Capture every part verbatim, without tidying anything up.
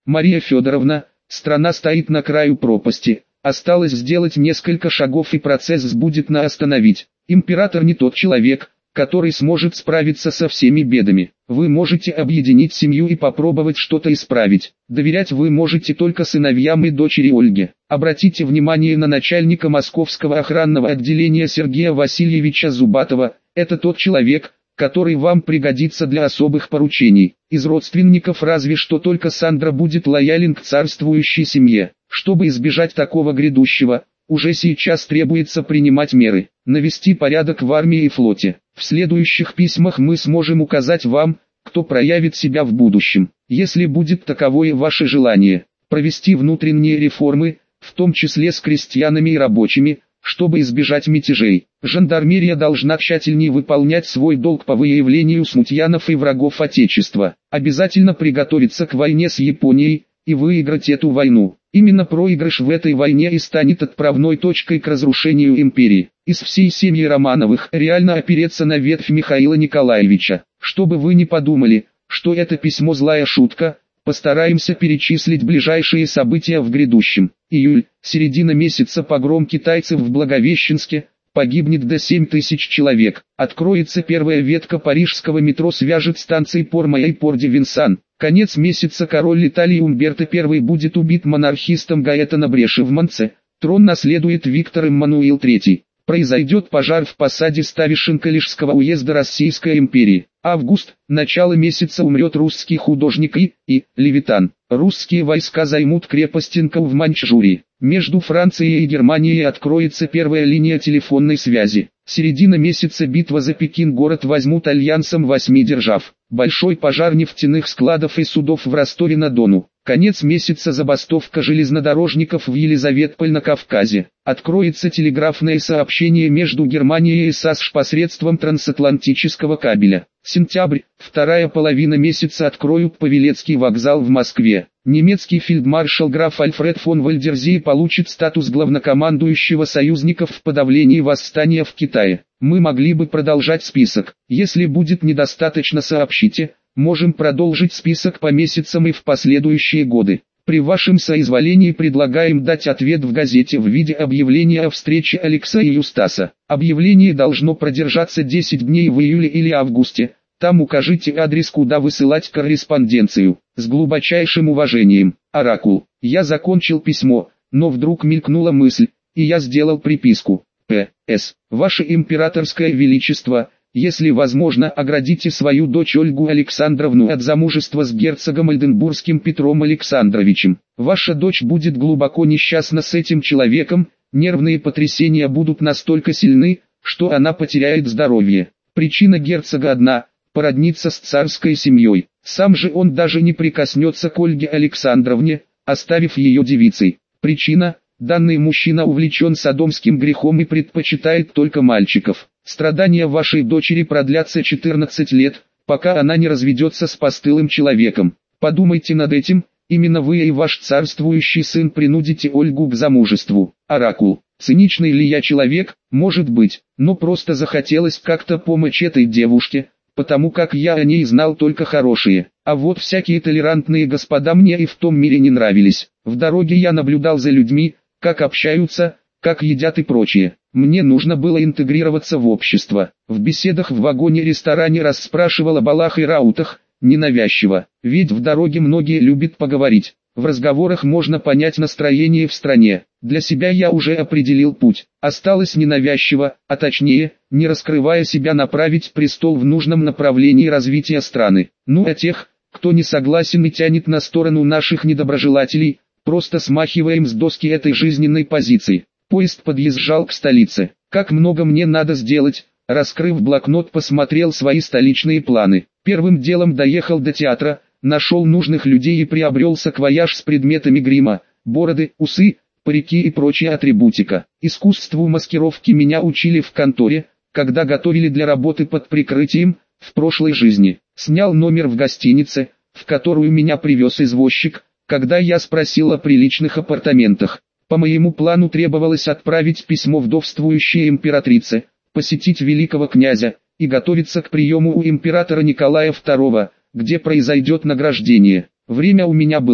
Мария Федоровна, страна стоит на краю пропасти. Осталось сделать несколько шагов, и процесс сбудется остановить. Император не тот человек, который сможет справиться со всеми бедами. Вы можете объединить семью и попробовать что-то исправить. Доверять вы можете только сыновьям и дочери Ольге. Обратите внимание на начальника Московского охранного отделения Сергея Васильевича Зубатова. Это тот человек, который вам пригодится для особых поручений. Из родственников разве что только Сандра будет лоялен к царствующей семье. Чтобы избежать такого грядущего, уже сейчас требуется принимать меры, навести порядок в армии и флоте. В следующих письмах мы сможем указать вам, кто проявит себя в будущем. Если будет таковое ваше желание, провести внутренние реформы, в том числе с крестьянами и рабочими, чтобы избежать мятежей. Жандармерия должна тщательнее выполнять свой долг по выявлению смутьянов и врагов Отечества. Обязательно приготовиться к войне с Японией и выиграть эту войну. Именно проигрыш в этой войне и станет отправной точкой к разрушению империи. Из всей семьи Романовых реально опереться на ветвь Михаила Николаевича. Чтобы вы не подумали, что это письмо злая шутка, постараемся перечислить ближайшие события в грядущем. Июль, середина месяца, погром китайцев в Благовещенске, погибнет до семь тысяч человек. Откроется первая ветка парижского метро, свяжет станции Пор-Майя и Пор-де-Винсан. Конец месяца, король Италии Умберто Первый будет убит монархистом Гаэтано Бреши в Монце. Трон наследует Виктор Эммануил Третий. Произойдет пожар в посаде Ставишин Калишского уезда Российской империи. Август, начало месяца, умрет русский художник И. И. Левитан. Русские войска займут крепость Инкоу в Маньчжурии. Между Францией и Германией откроется первая линия телефонной связи. Середина месяца, битва за Пекин, город возьмут альянсом восьми держав. Большой пожар нефтяных складов и судов в Ростове-на-Дону. Конец месяца, забастовка железнодорожников в Елизаветполь на Кавказе. Откроется телеграфное сообщение между Германией и САСШ посредством трансатлантического кабеля. Сентябрь, вторая половина месяца, откроют Павелецкий вокзал в Москве. Немецкий фельдмаршал граф Альфред фон Вальдерзей получит статус главнокомандующего союзников в подавлении восстания в Китае. Мы могли бы продолжать список. Если будет недостаточно, сообщите, можем продолжить список по месяцам и в последующие годы. При вашем соизволении предлагаем дать ответ в газете в виде объявления о встрече Алекса и Юстаса. Объявление должно продержаться десять дней в июле или августе. Там укажите адрес, куда высылать корреспонденцию. С глубочайшим уважением, Оракул. Я закончил письмо, но вдруг мелькнула мысль, и я сделал приписку. П С Ваше императорское величество, если возможно, оградите свою дочь Ольгу Александровну от замужества с герцогом Ольденбургским Петром Александровичем. Ваша дочь будет глубоко несчастна с этим человеком, нервные потрясения будут настолько сильны, что она потеряет здоровье. Причина герцога одна – породниться с царской семьей. Сам же он даже не прикоснется к Ольге Александровне, оставив ее девицей. Причина – данный мужчина увлечен содомским грехом и предпочитает только мальчиков. Страдания вашей дочери продлятся четырнадцать лет, пока она не разведется с постылым человеком. Подумайте над этим, именно вы и ваш царствующий сын принудите Ольгу к замужеству. Оракул. Циничный ли я человек? Может быть, но просто захотелось как-то помочь этой девушке, потому как я о ней знал только хорошие. А вот всякие толерантные господа мне и в том мире не нравились. В дороге я наблюдал за людьми, как общаются, как едят и прочее. Мне нужно было интегрироваться в общество. В беседах в вагоне-ресторане расспрашивал о балах и раутах, ненавязчиво. Ведь в дороге многие любят поговорить. В разговорах можно понять настроение в стране. Для себя я уже определил путь. Осталось ненавязчиво, а точнее, не раскрывая себя, направить престол в нужном направлении развития страны. Ну а тех, кто не согласен и тянет на сторону наших недоброжелателей, просто смахиваем с доски этой жизненной позиции. Поезд подъезжал к столице. Как много мне надо сделать? Раскрыв блокнот, посмотрел свои столичные планы. Первым делом доехал до театра, нашел нужных людей и приобрел саквояж с предметами грима, бороды, усы, парики и прочая атрибутика. Искусству маскировки меня учили в конторе, когда готовили для работы под прикрытием, в прошлой жизни. Снял номер в гостинице, в которую меня привез извозчик, когда я спросил о приличных апартаментах. По моему плану требовалось отправить письмо вдовствующей императрице, посетить великого князя и готовиться к приему у императора Николая Второго, где произойдет награждение. Время у меня было,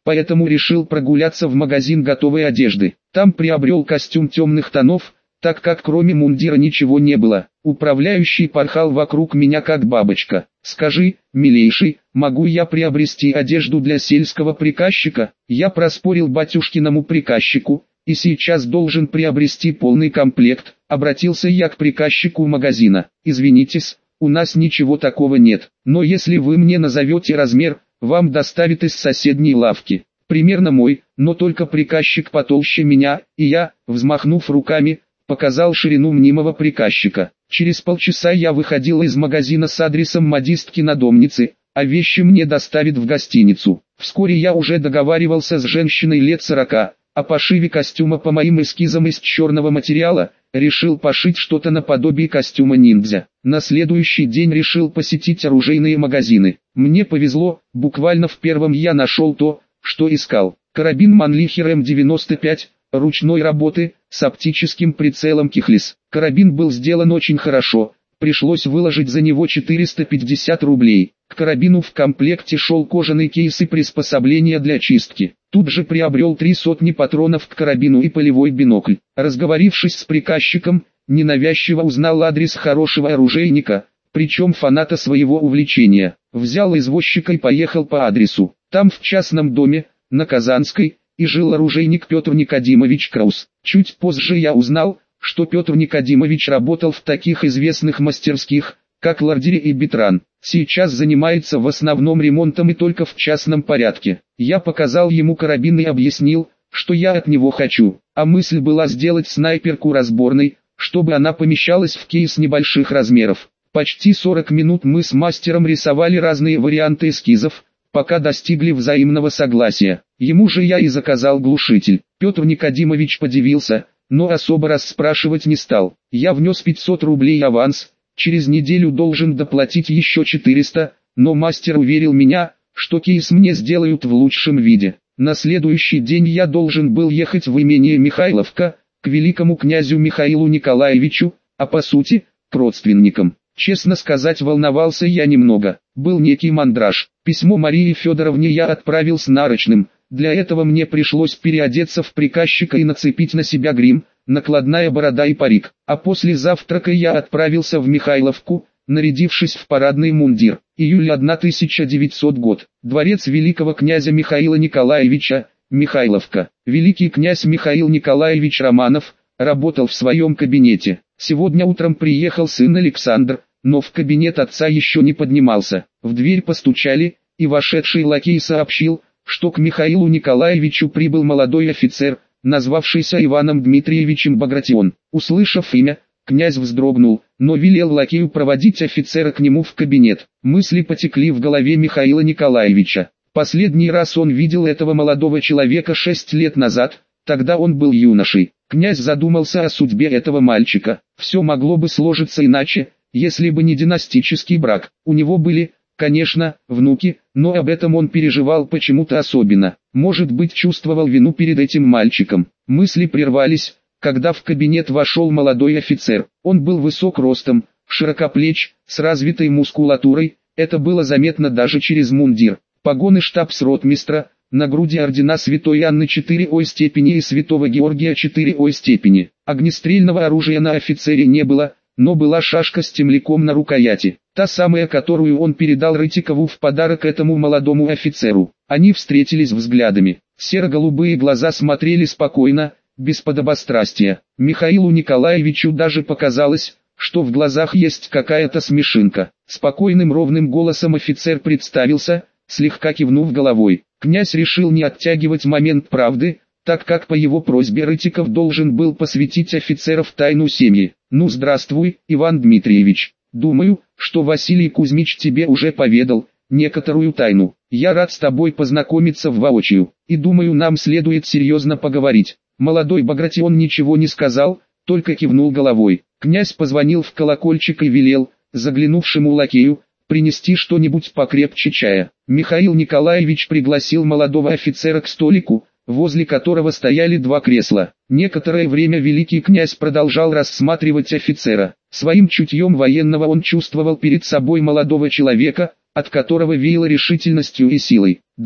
поэтому решил прогуляться в магазин готовой одежды. Там приобрел костюм темных тонов, так как кроме мундира ничего не было. Управляющий порхал вокруг меня как бабочка. «Скажи, милейший, могу я приобрести одежду для сельского приказчика?» Я проспорил батюшкиному приказчику, и сейчас должен приобрести полный комплект. Обратился я к приказчику магазина. «Извинитесь, у нас ничего такого нет, но если вы мне назовете размер, вам доставят из соседней лавки. Примерно мой, но только приказчик потолще меня», и я, взмахнув руками, показал ширину мнимого приказчика. Через полчаса я выходил из магазина с адресом модистки надомницы, а вещи мне доставят в гостиницу. Вскоре я уже договаривался с женщиной лет сорока, о пошиве костюма по моим эскизам из черного материала, решил пошить что-то наподобие костюма ниндзя. На следующий день решил посетить оружейные магазины. Мне повезло, буквально в первом я нашел то, что искал. Карабин Манлихер эм девяносто пять, ручной работы, с оптическим прицелом Кихлис. Карабин был сделан очень хорошо, пришлось выложить за него четыреста пятьдесят рублей. К карабину в комплекте шел кожаный кейс и приспособления для чистки. Тут же приобрел три сотни патронов к карабину и полевой бинокль. Разговорившись с приказчиком, ненавязчиво узнал адрес хорошего оружейника, причем фаната своего увлечения. Взял извозчика и поехал по адресу. Там в частном доме, на Казанской, и жил оружейник Петр Никодимович Краус. Чуть позже я узнал, что Петр Никодимович работал в таких известных мастерских, как Лардери и Бетран. Сейчас занимается в основном ремонтом и только в частном порядке. Я показал ему карабин и объяснил, что я от него хочу, а мысль была сделать снайперку разборной, чтобы она помещалась в кейс небольших размеров. Почти сорок минут мы с мастером рисовали разные варианты эскизов, пока достигли взаимного согласия. Ему же я и заказал глушитель. Петр Никодимович подивился, но особо расспрашивать не стал. Я внес пятьсот рублей аванс, через неделю должен доплатить еще четыреста, но мастер уверил меня, что кейс мне сделают в лучшем виде. На следующий день я должен был ехать в имение Михайловка, к великому князю Михаилу Николаевичу, а по сути, к родственникам. Честно сказать, волновался я немного, был некий мандраж. Письмо Марии Федоровне я отправил с нарочным, для этого мне пришлось переодеться в приказчика и нацепить на себя грим, накладная борода и парик. А после завтрака я отправился в Михайловку, нарядившись в парадный мундир. Июль тысяча девятисотый год. Дворец великого князя Михаила Николаевича, Михайловка. Великий князь Михаил Николаевич Романов работал в своем кабинете. Сегодня утром приехал сын Александр, но в кабинет отца еще не поднимался. В дверь постучали, и вошедший лакей сообщил, что к Михаилу Николаевичу прибыл молодой офицер, назвавшийся Иваном Дмитриевичем Багратион. Услышав имя, князь вздрогнул, но велел лакею проводить офицера к нему в кабинет. Мысли потекли в голове Михаила Николаевича. Последний раз он видел этого молодого человека шесть лет назад, тогда он был юношей. Князь задумался о судьбе этого мальчика. Все могло бы сложиться иначе, если бы не династический брак. У него были, конечно, внуки, но об этом он переживал почему-то особенно. Может быть, чувствовал вину перед этим мальчиком. Мысли прервались, когда в кабинет вошел молодой офицер. Он был высок ростом, широкоплеч, с развитой мускулатурой, это было заметно даже через мундир. Погоны штабс-ротмистра, на груди ордена Святой Анны четыре-ой степени и Святого Георгия четыре-ой степени. Огнестрельного оружия на офицере не было, но была шашка с темляком на рукояти, та самая, которую он передал Рытикову в подарок этому молодому офицеру. Они встретились взглядами. Серо-голубые глаза смотрели спокойно, без подобострастия. Михаилу Николаевичу даже показалось, что в глазах есть какая-то смешинка. Спокойным ровным голосом офицер представился, слегка кивнув головой. Князь решил не оттягивать момент правды, так как по его просьбе Рытиков должен был посвятить офицера в тайну семьи. «Ну здравствуй, Иван Дмитриевич. Думаю, что Василий Кузьмич тебе уже поведал некоторую тайну. Я рад с тобой познакомиться воочию, и думаю, нам следует серьезно поговорить». Молодой Багратион ничего не сказал, только кивнул головой. Князь позвонил в колокольчик и велел, заглянувшему лакею, принести что-нибудь покрепче чая. Михаил Николаевич пригласил молодого офицера к столику, возле которого стояли два кресла. Некоторое время великий князь продолжал рассматривать офицера. Своим чутьем военного он чувствовал перед собой молодого человека, от которого веяло решительностью и силой. Да,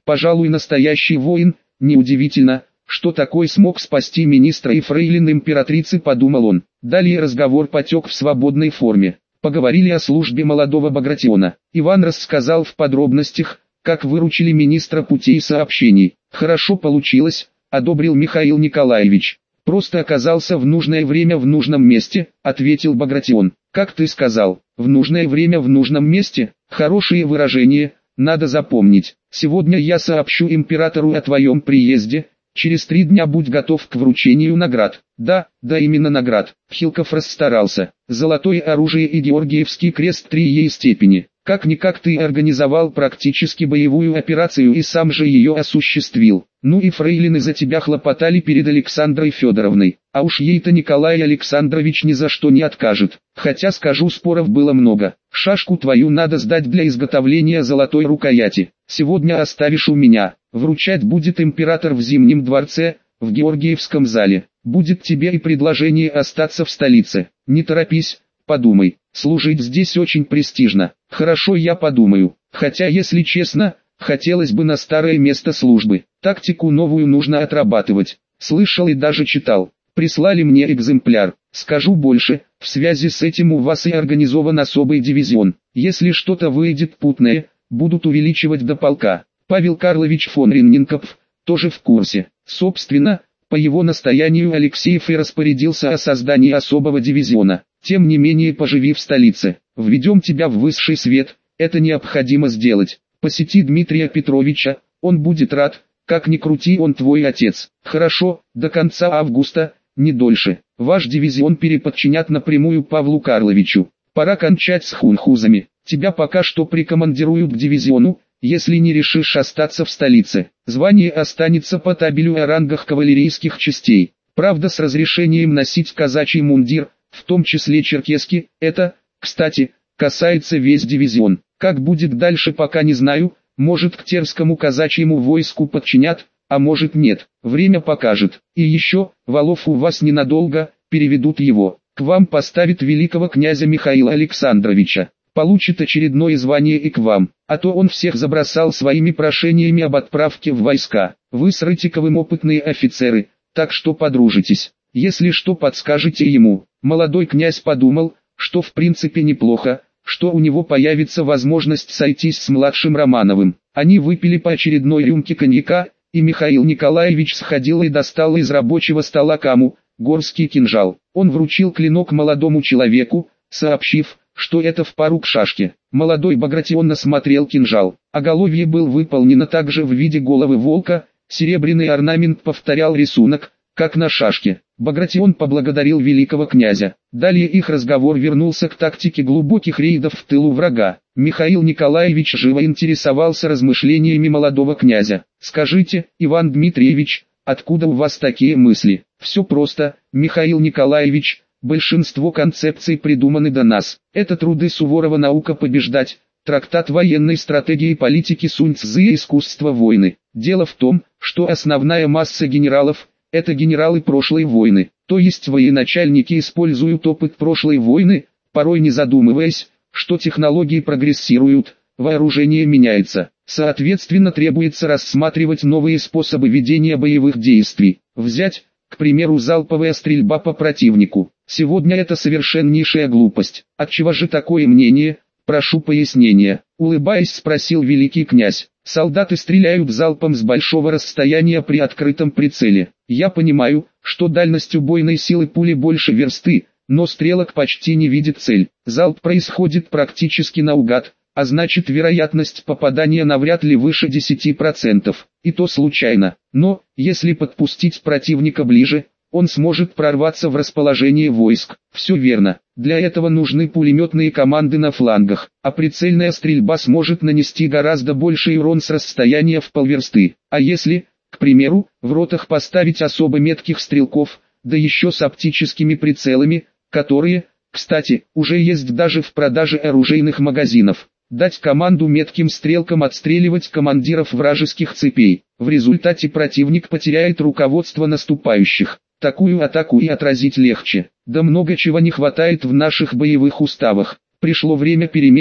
пожалуй, настоящий воин. Неудивительно, что такой смог спасти министра и фрейлин императрицы, подумал он. Далее разговор потек в свободной форме. Поговорили о службе молодого Багратиона. Иван рассказал в подробностях, как выручили министра путей сообщений. Хорошо получилось, одобрил Михаил Николаевич. Просто оказался в нужное время в нужном месте, ответил Багратион. Как ты сказал, в нужное время в нужном месте? Хорошее выражение, надо запомнить. Сегодня я сообщу императору о твоем приезде. Через три дня будь готов к вручению наград. Да, да именно наград. Хилков расстарался. Золотое оружие и Георгиевский крест третьей степени. Как-никак ты организовал практически боевую операцию и сам же ее осуществил. Ну и фрейлины за тебя хлопотали перед Александрой Федоровной. А уж ей-то Николай Александрович ни за что не откажет. Хотя, скажу, споров было много. Шашку твою надо сдать для изготовления золотой рукояти. Сегодня оставишь у меня. Вручать будет император в Зимнем дворце, в Георгиевском зале. Будет тебе и предложение остаться в столице. Не торопись, подумай. Служить здесь очень престижно. Хорошо, я подумаю. Хотя, если честно, хотелось бы на старое место службы. Тактику новую нужно отрабатывать. Слышал и даже читал. Прислали мне экземпляр. Скажу больше, в связи с этим у вас и организован особый дивизион. Если что-то выйдет путное, будут увеличивать до полка. Павел Карлович фон Ринненкопф тоже в курсе. Собственно, по его настоянию Алексеев и распорядился о создании особого дивизиона. Тем не менее, поживи в столице. Введем тебя в высший свет, это необходимо сделать. Посети Дмитрия Петровича, он будет рад, как ни крути, он твой отец. Хорошо, до конца августа, не дольше. Ваш дивизион переподчинят напрямую Павлу Карловичу. Пора кончать с хунхузами. Тебя пока что прикомандируют к дивизиону, если не решишь остаться в столице. Звание останется по табелю о рангах кавалерийских частей. Правда, с разрешением носить казачий мундир, в том числе черкесский. Это, кстати, касается весь дивизион. Как будет дальше, пока не знаю. Может, к терскому казачьему войску подчинят, а может нет. Время покажет. И еще, Валов у вас ненадолго, переведут его. К вам поставят великого князя Михаила Александровича. Получит очередное звание и к вам, а то он всех забросал своими прошениями об отправке в войска. Вы с Рытиковым опытные офицеры, так что подружитесь. Если что, подскажете ему. Молодой князь подумал, что в принципе неплохо, что у него появится возможность сойтись с младшим Романовым. Они выпили по очередной рюмке коньяка, и Михаил Николаевич сходил и достал из рабочего стола каму, горский кинжал. Он вручил клинок молодому человеку, сообщив, что это в пару к шашке. Молодой Багратион осмотрел кинжал. Оголовье был выполнено также в виде головы волка, серебряный орнамент повторял рисунок, как на шашке. Багратион поблагодарил великого князя. Далее их разговор вернулся к тактике глубоких рейдов в тылу врага. Михаил Николаевич живо интересовался размышлениями молодого князя. «Скажите, Иван Дмитриевич, откуда у вас такие мысли?» «Все просто, Михаил Николаевич. Большинство концепций придуманы до нас. Это труды Суворова «Наука побеждать», трактат военной стратегии и политики Сунь Цзы и искусство войны. Дело в том, что основная масса генералов – это генералы прошлой войны, то есть военачальники используют опыт прошлой войны, порой не задумываясь, что технологии прогрессируют, вооружение меняется. Соответственно, требуется рассматривать новые способы ведения боевых действий. Взять, к примеру, залповая стрельба по противнику. Сегодня это совершеннейшая глупость. Отчего же такое мнение? Прошу пояснения. Улыбаясь, спросил великий князь. Солдаты стреляют залпом с большого расстояния при открытом прицеле. Я понимаю, что дальность убойной силы пули больше версты, но стрелок почти не видит цель. Залп происходит практически наугад, а значит вероятность попадания навряд ли выше десяти процентов. И то случайно. Но, если подпустить противника ближе, он сможет прорваться в расположение войск. Все верно. Для этого нужны пулеметные команды на флангах, а прицельная стрельба сможет нанести гораздо больший урон с расстояния в полверсты. А если, к примеру, в ротах поставить особо метких стрелков, да еще с оптическими прицелами, которые, кстати, уже есть даже в продаже оружейных магазинов, дать команду метким стрелкам отстреливать командиров вражеских цепей. В результате противник потеряет руководство наступающих. Такую атаку и отразить легче. Да много чего не хватает в наших боевых уставах. Пришло время перемен.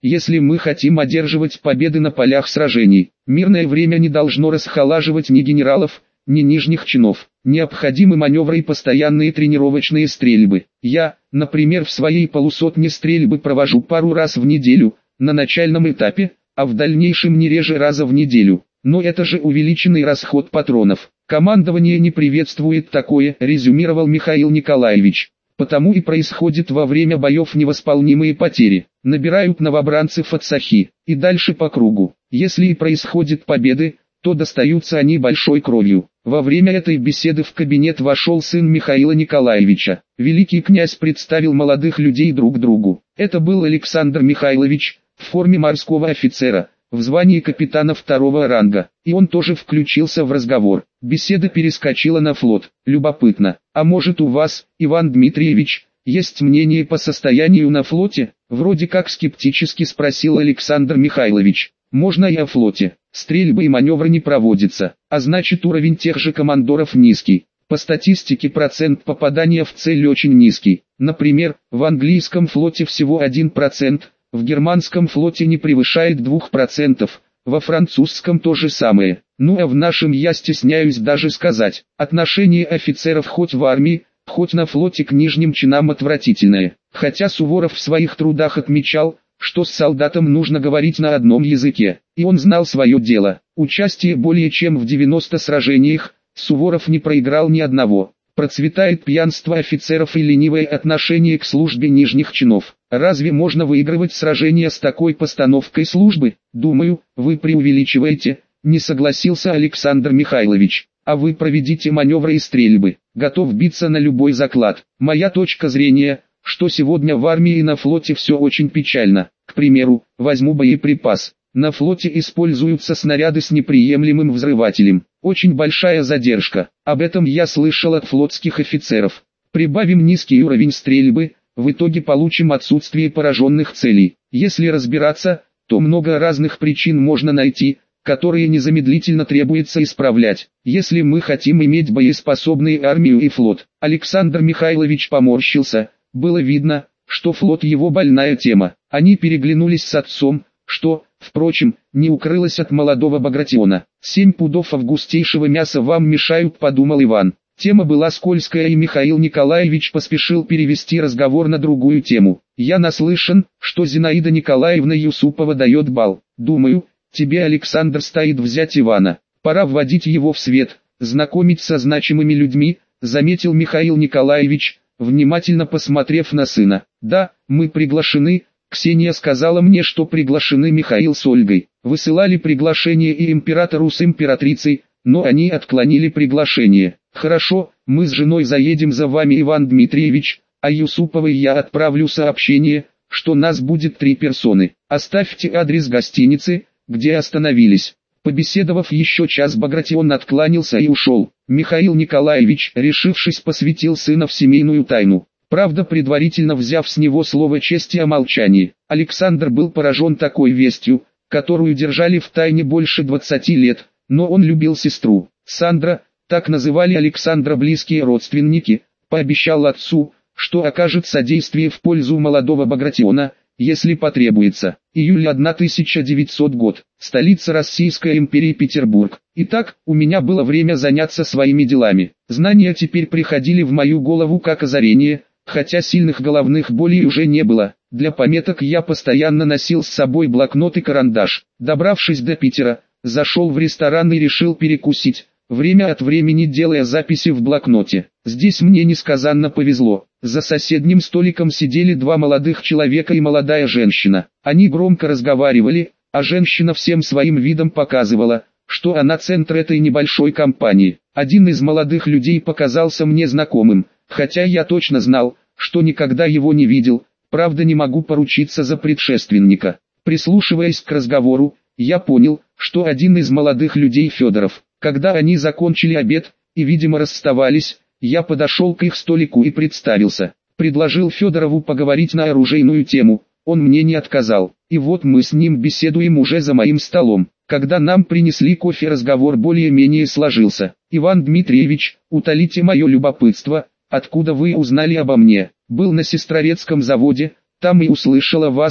если мы хотим одерживать победы на полях сражений. Мирное время не должно расхолаживать ни генералов, ни нижних чинов. Необходимы маневры и постоянные тренировочные стрельбы. Я, например, в своей полусотне стрельбы провожу пару раз в неделю, на начальном этапе, а в дальнейшем не реже раза в неделю. Но это же увеличенный расход патронов. Командование не приветствует такое, резюмировал Михаил Николаевич. Потому и происходит во время боев невосполнимые потери. Набирают новобранцев от Сахи, и дальше по кругу. Если и происходят победы, то достаются они большой кровью. Во время этой беседы в кабинет вошел сын Михаила Николаевича. Великий князь представил молодых людей друг другу. Это был Александр Михайлович, в форме морского офицера, в звании капитана второго ранга, и он тоже включился в разговор. Беседа перескочила на флот. Любопытно, а может у вас, Иван Дмитриевич, есть мнение по состоянию на флоте? Вроде как скептически спросил Александр Михайлович. Можно и о флоте. Стрельбы и маневры не проводятся, а значит уровень тех же командоров низкий. По статистике процент попадания в цель очень низкий. Например, в английском флоте всего один процент, в германском флоте не превышает двух процентов, во французском то же самое. Ну а в нашем я стесняюсь даже сказать. Отношение офицеров хоть в армии, хоть на флоте к нижним чинам отвратительное. Хотя Суворов в своих трудах отмечал, что с солдатом нужно говорить на одном языке, и он знал свое дело. Участие более чем в девяноста сражениях, Суворов не проиграл ни одного. Процветает пьянство офицеров и ленивое отношение к службе нижних чинов. Разве можно выигрывать сражения с такой постановкой службы? Думаю, вы преувеличиваете, не согласился Александр Михайлович. А вы проведите маневры и стрельбы. Готов биться на любой заклад. Моя точка зрения, что сегодня в армии и на флоте все очень печально. К примеру, возьму боеприпас. На флоте используются снаряды с неприемлемым взрывателем. Очень большая задержка. Об этом я слышал от флотских офицеров. Прибавим низкий уровень стрельбы, в итоге получим отсутствие пораженных целей. Если разбираться, то много разных причин можно найти, которые незамедлительно требуется исправлять. Если мы хотим иметь боеспособную армию и флот. Александр Михайлович поморщился. Было видно, что флот его больная тема. Они переглянулись с отцом, что, впрочем, не укрылось от молодого Багратиона. «Семь пудов августейшего мяса вам мешают», — подумал Иван. Тема была скользкая, и Михаил Николаевич поспешил перевести разговор на другую тему. «Я наслышан, что Зинаида Николаевна Юсупова дает бал. Думаю, тебе, Александр, стоит взять Ивана. Пора вводить его в свет, знакомить со значимыми людьми», — заметил Михаил Николаевич, внимательно посмотрев на сына. «Да, мы приглашены. Ксения сказала мне, что приглашены Михаил с Ольгой. Высылали приглашение и императору с императрицей, но они отклонили приглашение. Хорошо, мы с женой заедем за вами, Иван Дмитриевич, а Юсуповой я отправлю сообщение, что нас будет три персоны. Оставьте адрес гостиницы, где остановились». Побеседовав еще час, Багратион откланялся и ушел. Михаил Николаевич, решившись, посвятил сына в семейную тайну. Правда, предварительно взяв с него слово чести о молчании. Александр был поражен такой вестью, которую держали в тайне больше двадцати лет, но он любил сестру. Сандра, так называли Александра близкие родственники, пообещал отцу, что окажет содействие в пользу молодого Багратиона, если потребуется. Июль тысяча девятисотый год. Столица Российской империи Петербург. Итак, у меня было время заняться своими делами. Знания теперь приходили в мою голову как озарение, хотя сильных головных болей уже не было. Для пометок я постоянно носил с собой блокнот и карандаш. Добравшись до Питера, зашел в ресторан и решил перекусить, время от времени делая записи в блокноте. Здесь мне несказанно повезло. За соседним столиком сидели два молодых человека и молодая женщина. Они громко разговаривали, а женщина всем своим видом показывала, что она центр этой небольшой компании. Один из молодых людей показался мне знакомым, хотя я точно знал, что никогда его не видел, правда не могу поручиться за предшественника. Прислушиваясь к разговору, я понял, что один из молодых людей Федоров. Когда они закончили обед и, видимо, расставались, я подошел к их столику и представился. Предложил Федорову поговорить на оружейную тему, он мне не отказал. И вот мы с ним беседуем уже за моим столом. Когда нам принесли кофе, разговор более-менее сложился. «Иван Дмитриевич, утолите мое любопытство, откуда вы узнали обо мне?» «Был на Сестрорецком заводе, там и услышал о вас,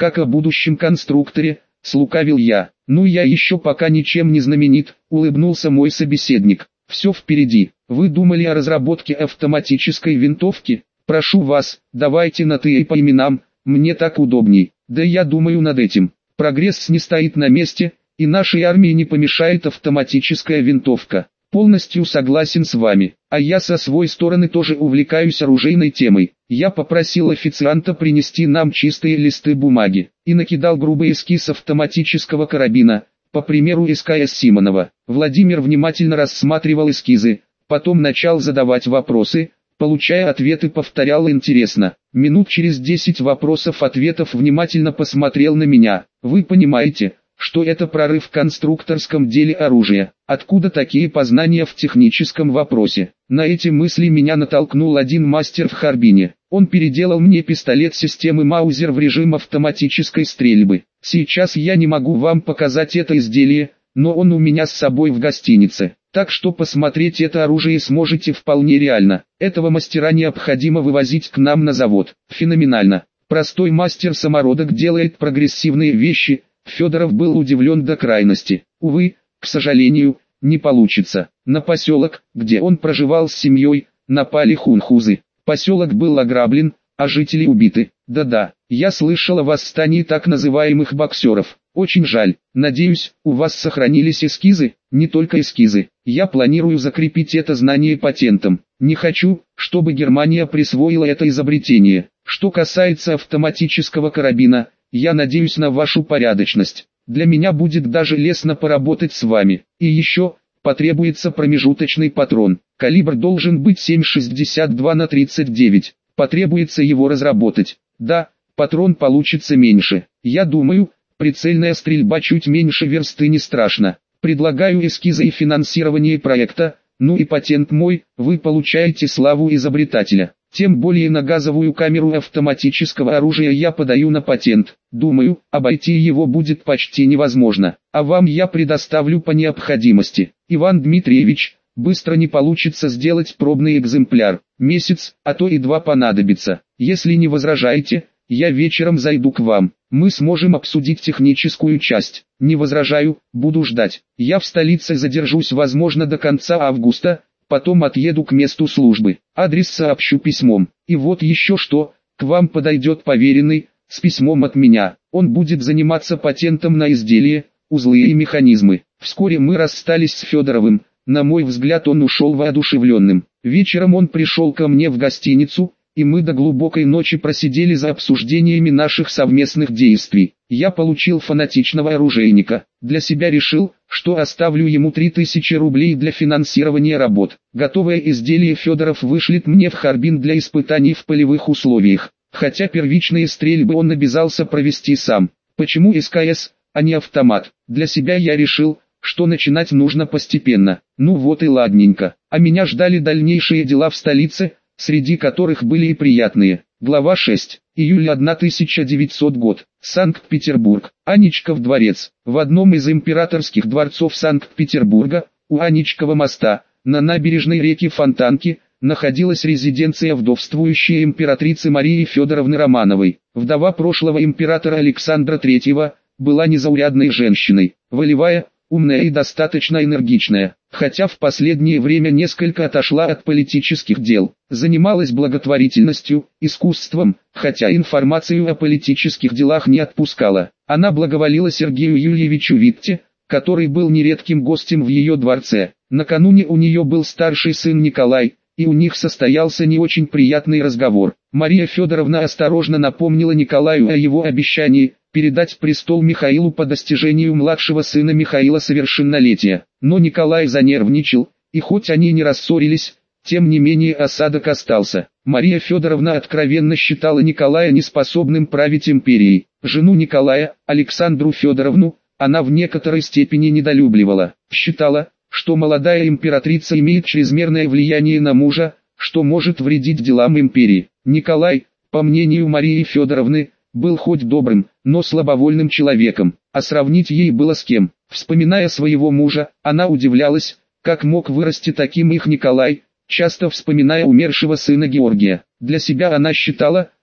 как о будущем конструкторе, слукавил я. Ну я еще пока ничем не знаменит, улыбнулся мой собеседник. Все впереди. Вы думали о разработке автоматической винтовки? Прошу вас, давайте на «ты» и по именам, мне так удобней. Да я думаю над этим. Прогресс не стоит на месте, и нашей армии не помешает автоматическая винтовка. Полностью согласен с вами, а я со своей стороны тоже увлекаюсь оружейной темой. Я попросил официанта принести нам чистые листы бумаги, и накидал грубый эскиз автоматического карабина, по примеру СКС Симонова. Владимир внимательно рассматривал эскизы, потом начал задавать вопросы, получая ответы, повторял интересно. Минут через десять вопросов-ответов внимательно посмотрел на меня. Вы понимаете, что это прорыв в конструкторском деле оружия? Откуда такие познания в техническом вопросе? На эти мысли меня натолкнул один мастер в Харбине. Он переделал мне пистолет системы Маузер в режим автоматической стрельбы. Сейчас я не могу вам показать это изделие, но он у меня с собой в гостинице. Так что посмотреть это оружие сможете вполне реально. Этого мастера необходимо вывозить к нам на завод. Феноменально. Простой мастер-самородок делает прогрессивные вещи. Федоров был удивлен до крайности. Увы, к сожалению, не получится. На поселок, где он проживал с семьей, напали хунхузы. Поселок был ограблен, а жители убиты. Да-да, я слышал о восстании так называемых боксеров. Очень жаль. Надеюсь, у вас сохранились эскизы? Не только эскизы. Я планирую закрепить это знание патентом. Не хочу, чтобы Германия присвоила это изобретение. Что касается автоматического карабина, я надеюсь на вашу порядочность. Для меня будет даже лестно поработать с вами. И еще, потребуется промежуточный патрон. Калибр должен быть семь шестьдесят два на тридцать девять. Потребуется его разработать. Да, патрон получится меньше. Я думаю, прицельная стрельба чуть меньше версты не страшно. Предлагаю эскизы и финансирование проекта, ну и патент мой, вы получаете славу изобретателя. Тем более на газовую камеру автоматического оружия я подаю на патент. Думаю, обойти его будет почти невозможно. А вам я предоставлю по необходимости. Иван Дмитриевич, быстро не получится сделать пробный экземпляр. Месяц, а то и два понадобится. Если не возражаете, я вечером зайду к вам. Мы сможем обсудить техническую часть. Не возражаю, буду ждать. Я в столице задержусь возможно до конца августа. Потом отъеду к месту службы. Адрес сообщу письмом. И вот еще что, к вам подойдет поверенный, с письмом от меня. Он будет заниматься патентом на изделие, узлы и механизмы. Вскоре мы расстались с Федоровым. На мой взгляд, он ушел воодушевленным. Вечером он пришел ко мне в гостиницу, и мы до глубокой ночи просидели за обсуждениями наших совместных действий. Я получил фанатичного оружейника. Для себя решил, что оставлю ему три тысячи рублей для финансирования работ. Готовое изделие Федоров вышлет мне в Харбин для испытаний в полевых условиях. Хотя первичные стрельбы он обязался провести сам. Почему СКС, а не автомат? Для себя я решил, что начинать нужно постепенно. Ну вот и ладненько. А меня ждали дальнейшие дела в столице, среди которых были и приятные. Глава шесть. Июль тысяча девятисотый год. Санкт-Петербург. Аничков дворец. В одном из императорских дворцов Санкт-Петербурга, у Аничкова моста, на набережной реки Фонтанки, находилась резиденция вдовствующей императрицы Марии Федоровны Романовой. Вдова прошлого императора Александра третьего, была незаурядной женщиной, волевая, умная и достаточно энергичная, хотя в последнее время несколько отошла от политических дел, занималась благотворительностью, искусством, хотя информацию о политических делах не отпускала. Она благоволила Сергею Юльевичу Витте, который был нередким гостем в ее дворце. Накануне у нее был старший сын Николай, и у них состоялся не очень приятный разговор. Мария Федоровна осторожно напомнила Николаю о его обещании передать престол Михаилу по достижению младшего сына Михаила совершеннолетия. Но Николай занервничал, и хоть они не рассорились, тем не менее осадок остался. Мария Федоровна откровенно считала Николая неспособным править империей. Жену Николая, Александру Федоровну, она в некоторой степени недолюбливала. Считала, что молодая императрица имеет чрезмерное влияние на мужа, что может вредить делам империи. Николай, по мнению Марии Федоровны, был хоть добрым, но слабовольным человеком, а сравнить ей было с кем. Вспоминая своего мужа, она удивлялась, как мог вырасти таким их Николай, часто вспоминая умершего сына Георгия. Для себя она считала,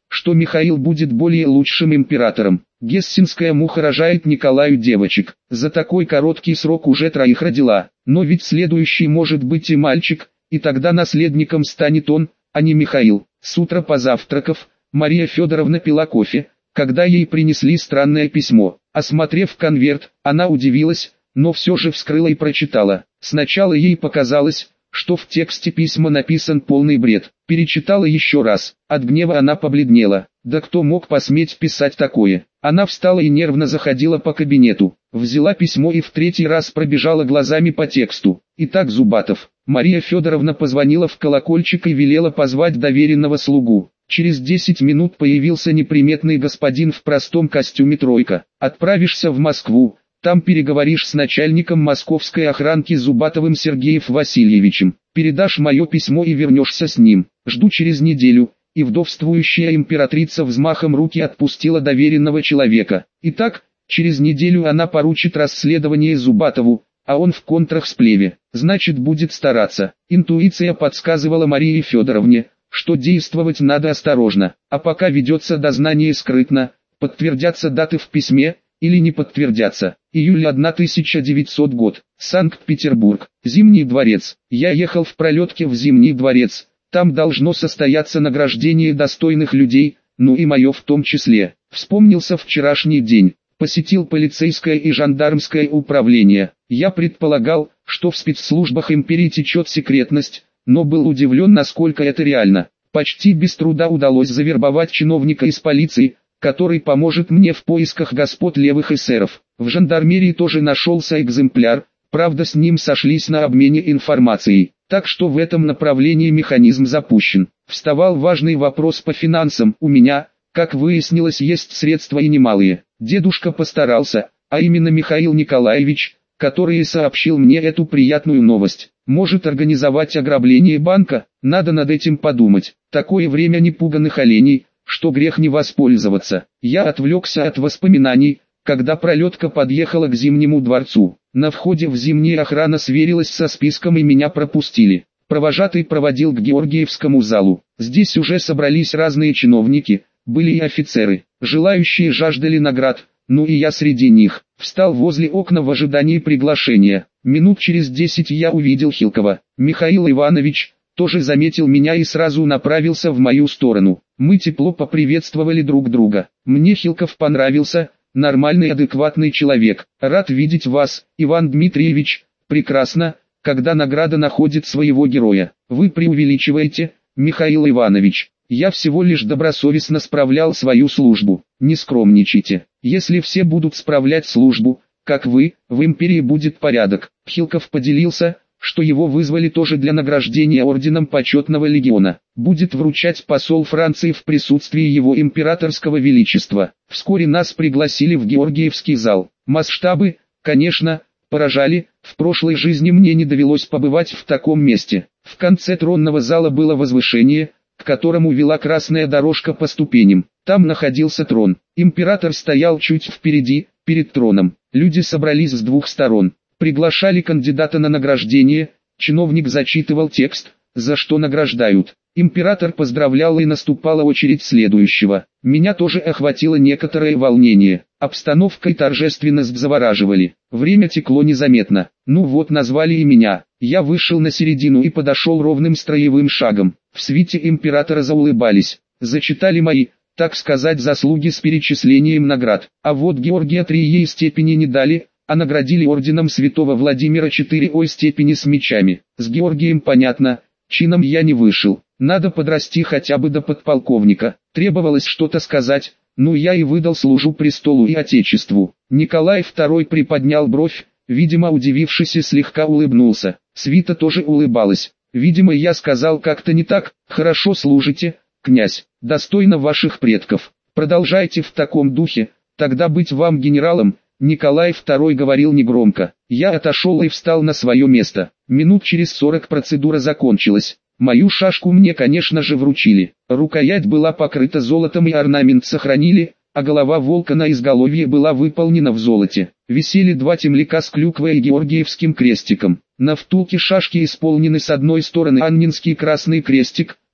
что Михаил будет более лучшим императором. Гессенская муха рожает Николаю девочек. За такой короткий срок уже троих родила. Но ведь следующий может быть и мальчик, и тогда наследником станет он, а не Михаил. С утра позавтракав, Мария Федоровна пила кофе, когда ей принесли странное письмо. Осмотрев конверт, она удивилась, но все же вскрыла и прочитала. Сначала ей показалось, что в тексте письма написан полный бред. Перечитала еще раз. От гнева она побледнела. Да кто мог посметь писать такое? Она встала и нервно заходила по кабинету. Взяла письмо и в третий раз пробежала глазами по тексту. Итак, Зубатов. Мария Федоровна позвонила в колокольчик и велела позвать доверенного слугу. Через десять минут появился неприметный господин в простом костюме тройка. Отправишься в Москву. Там переговоришь с начальником московской охранки Зубатовым Сергеем Васильевичем. Передашь мое письмо и вернешься с ним. Жду через неделю. И вдовствующая императрица взмахом руки отпустила доверенного человека. Итак, через неделю она поручит расследование Зубатову, а он в контрах с Плеве. Значит, будет стараться. Интуиция подсказывала Марии Федоровне, что действовать надо осторожно. А пока ведется дознание скрытно, подтвердятся даты в письме, или не подтвердятся. Июль тысяча девятисотый год. Санкт-Петербург. Зимний дворец. Я ехал в пролетке в Зимний дворец. Там должно состояться награждение достойных людей, ну и мое в том числе. Вспомнился вчерашний день. Посетил полицейское и жандармское управление. Я предполагал, что в спецслужбах империи течет секретность, но был удивлен, насколько это реально. Почти без труда удалось завербовать чиновника из полиции, который поможет мне в поисках господ левых эсеров. В жандармерии тоже нашелся экземпляр, правда с ним сошлись на обмене информацией. Так что в этом направлении механизм запущен. Вставал важный вопрос по финансам. У меня, как выяснилось, есть средства и немалые. Дедушка постарался, а именно Михаил Николаевич, который сообщил мне эту приятную новость. Может организовать ограбление банка, надо над этим подумать. Такое время непуганных оленей, что грех не воспользоваться. Я отвлекся от воспоминаний, когда пролетка подъехала к Зимнему дворцу. На входе в Зимний охрана сверилась со списком и меня пропустили. Провожатый проводил к Георгиевскому залу. Здесь уже собрались разные чиновники, были и офицеры. Желающие жаждали наград, ну и я среди них. Встал возле окна в ожидании приглашения. Минут через десять я увидел Хилкова. Михаил Иванович тоже заметил меня и сразу направился в мою сторону. Мы тепло поприветствовали друг друга. Мне Хилков понравился, нормальный адекватный человек. Рад видеть вас, Иван Дмитриевич. Прекрасно, когда награда находит своего героя. Вы преувеличиваете, Михаил Иванович. Я всего лишь добросовестно справлял свою службу. Не скромничайте. Если все будут справлять службу, как вы, в империи будет порядок. Хилков поделился, что его вызвали тоже для награждения орденом почетного легиона. Будет вручать посол Франции в присутствии его императорского величества. Вскоре нас пригласили в Георгиевский зал. Масштабы, конечно, поражали. В прошлой жизни мне не довелось побывать в таком месте. В конце тронного зала было возвышение, к которому вела красная дорожка по ступеням. Там находился трон. Император стоял чуть впереди, перед троном. Люди собрались с двух сторон. Приглашали кандидата на награждение, чиновник зачитывал текст, за что награждают. Император поздравлял и наступала очередь следующего. Меня тоже охватило некоторое волнение. Обстановка и торжественность завораживали. Время текло незаметно. Ну вот назвали и меня. Я вышел на середину и подошел ровным строевым шагом. В свите императора заулыбались. Зачитали мои, так сказать, заслуги с перечислением наград. А вот Георгия третьей степени не дали, а наградили орденом святого Владимира четыре-ой степени с мечами. С Георгием понятно, чином я не вышел. Надо подрасти хотя бы до подполковника. Требовалось что-то сказать, ну я и выдал служу престолу и отечеству. Николай второй приподнял бровь, видимо удивившись и слегка улыбнулся. Свита тоже улыбалась. Видимо я сказал как-то не так. Хорошо служите, князь, достойно ваших предков. Продолжайте в таком духе, тогда быть вам генералом. Николай второй говорил негромко. Я отошел и встал на свое место. Минут через сорок процедура закончилась. Мою шашку мне, конечно же, вручили. Рукоять была покрыта золотом и орнамент сохранили, а голова волка на изголовье была выполнена в золоте. Висели два темляка с клюквой и георгиевским крестиком. На втулке шашки исполнены с одной стороны аннинский красный крестик,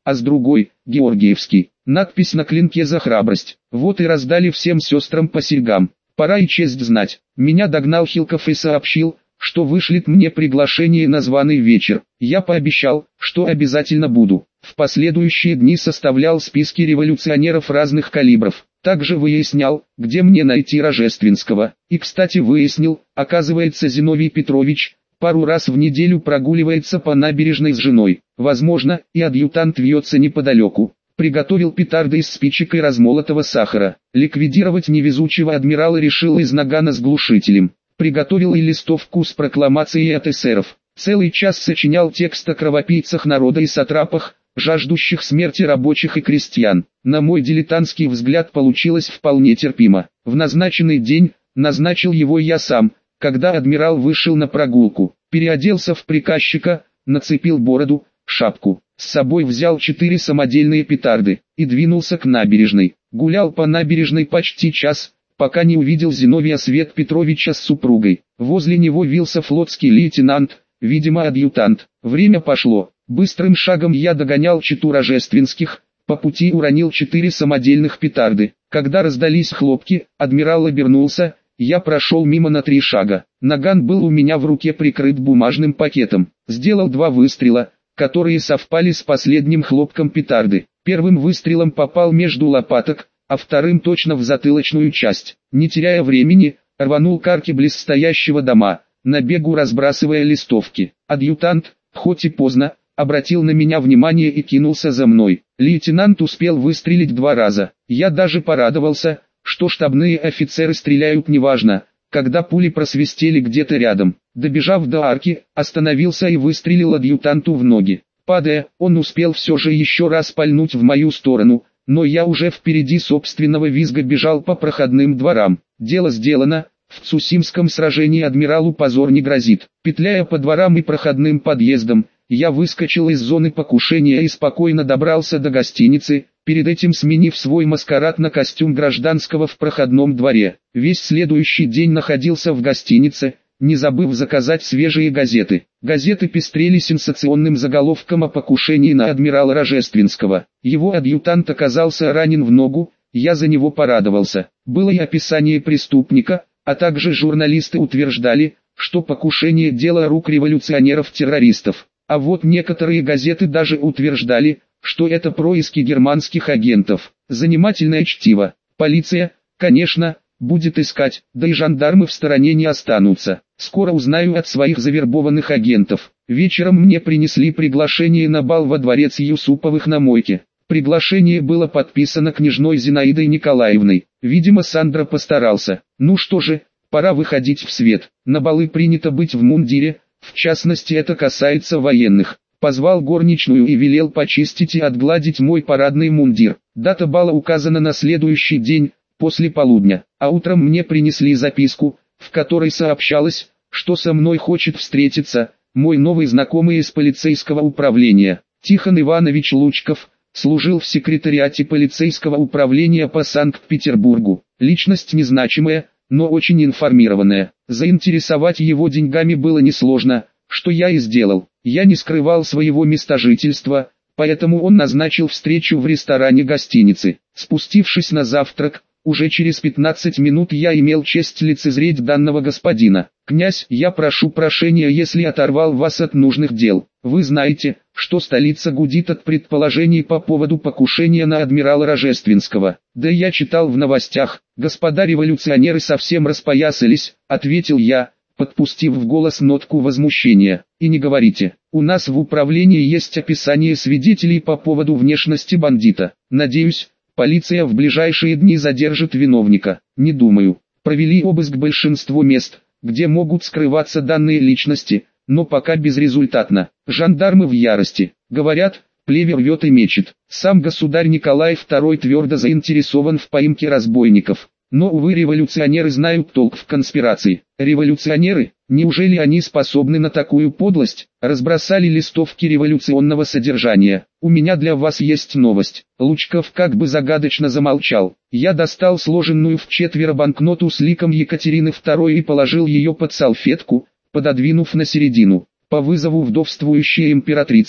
а с другой – Георгиевский. Надпись на клинке за храбрость. Вот и раздали всем сестрам по серьгам. Пора и честь знать. Меня догнал Хилков и сообщил, что вышлет мне приглашение на званый вечер. Я пообещал, что обязательно буду. В последующие дни составлял списки революционеров разных калибров. Также выяснял, где мне найти Рожественского. И, кстати, выяснил, оказывается, Зиновий Петрович пару раз в неделю прогуливается по набережной с женой. Возможно, и адъютант вьется неподалеку. Приготовил петарды из спичек и размолотого сахара. Ликвидировать невезучего адмирала решил из нагана с глушителем. Приготовил и листовку с прокламацией от эсеров. Целый час сочинял текст о кровопийцах народа и сатрапах, жаждущих смерти рабочих и крестьян. На мой дилетантский взгляд получилось вполне терпимо. В назначенный день, назначил его я сам, когда адмирал вышел на прогулку. Переоделся в приказчика, нацепил бороду, шапку. С собой взял четыре самодельные петарды и двинулся к набережной. Гулял по набережной почти час, пока не увидел Зиновия Свет Петровича с супругой. Возле него вился флотский лейтенант, видимо адъютант. Время пошло. Быстрым шагом я догонял чету Рожественских, по пути уронил четыре самодельных петарды. Когда раздались хлопки, адмирал обернулся, я прошел мимо на три шага. Наган был у меня в руке прикрыт бумажным пакетом. Сделал два выстрела, которые совпали с последним хлопком петарды. Первым выстрелом попал между лопаток, а вторым точно в затылочную часть. Не теряя времени, рванул к арке близ стоящего дома, на бегу разбрасывая листовки. Адъютант, хоть и поздно, обратил на меня внимание и кинулся за мной. Лейтенант успел выстрелить два раза. Я даже порадовался, что штабные офицеры стреляют неважно, когда пули просвистели где-то рядом. Добежав до арки, остановился и выстрелил адъютанту в ноги. Падая, он успел все же еще раз пальнуть в мою сторону, но я уже впереди собственного визга бежал по проходным дворам. Дело сделано, в Цусимском сражении адмиралу позор не грозит. Петляя по дворам и проходным подъездам, я выскочил из зоны покушения и спокойно добрался до гостиницы, перед этим сменив свой маскарад на костюм гражданского в проходном дворе. Весь следующий день находился в гостинице, не забыв заказать свежие газеты. Газеты пестрели сенсационным заголовком о покушении на адмирала Рожественского. Его адъютант оказался ранен в ногу, я за него порадовался. Было и описание преступника, а также журналисты утверждали, что покушение – дело рук революционеров-террористов. А вот некоторые газеты даже утверждали, что это происки германских агентов. Занимательное чтиво. Полиция, конечно, будет искать, да и жандармы в стороне не останутся. Скоро узнаю от своих завербованных агентов. Вечером мне принесли приглашение на бал во дворец Юсуповых на Мойке. Приглашение было подписано княжной Зинаидой Николаевной. Видимо, Сандра постарался. Ну что же, пора выходить в свет. На балы принято быть в мундире, в частности это касается военных. Позвал горничную и велел почистить и отгладить мой парадный мундир. Дата бала указана на следующий день, после полудня. А утром мне принесли записку, в которой сообщалось, что со мной хочет встретиться мой новый знакомый из полицейского управления. Тихон Иванович Лучков, служил в секретариате полицейского управления по Санкт-Петербургу. Личность незначимая, но очень информированная. Заинтересовать его деньгами было несложно, что я и сделал. Я не скрывал своего места жительства, поэтому он назначил встречу в ресторане гостиницы. Спустившись на завтрак, уже через пятнадцать минут я имел честь лицезреть данного господина. «Князь, я прошу прощения, если оторвал вас от нужных дел. Вы знаете, что столица гудит от предположений по поводу покушения на адмирала Рожественского. Да я читал в новостях, господа революционеры совсем распоясались», — ответил я, подпустив в голос нотку возмущения. «И не говорите, у нас в управлении есть описание свидетелей по поводу внешности бандита. Надеюсь, полиция в ближайшие дни задержит виновника». «Не думаю. Провели обыск большинство мест, где могут скрываться данные личности, но пока безрезультатно. Жандармы в ярости. Говорят, плеве рвет и мечет. Сам государь Николай второй твердо заинтересован в поимке разбойников. Но, увы, революционеры знают толк в конспирации». «Революционеры? Неужели они способны на такую подлость?» Разбросали листовки революционного содержания. «У меня для вас есть новость». Лучков как бы загадочно замолчал. Я достал сложенную в четверо банкноту с ликом Екатерины второй и положил ее под салфетку, пододвинув на середину. «По вызову вдовствующей императрицы,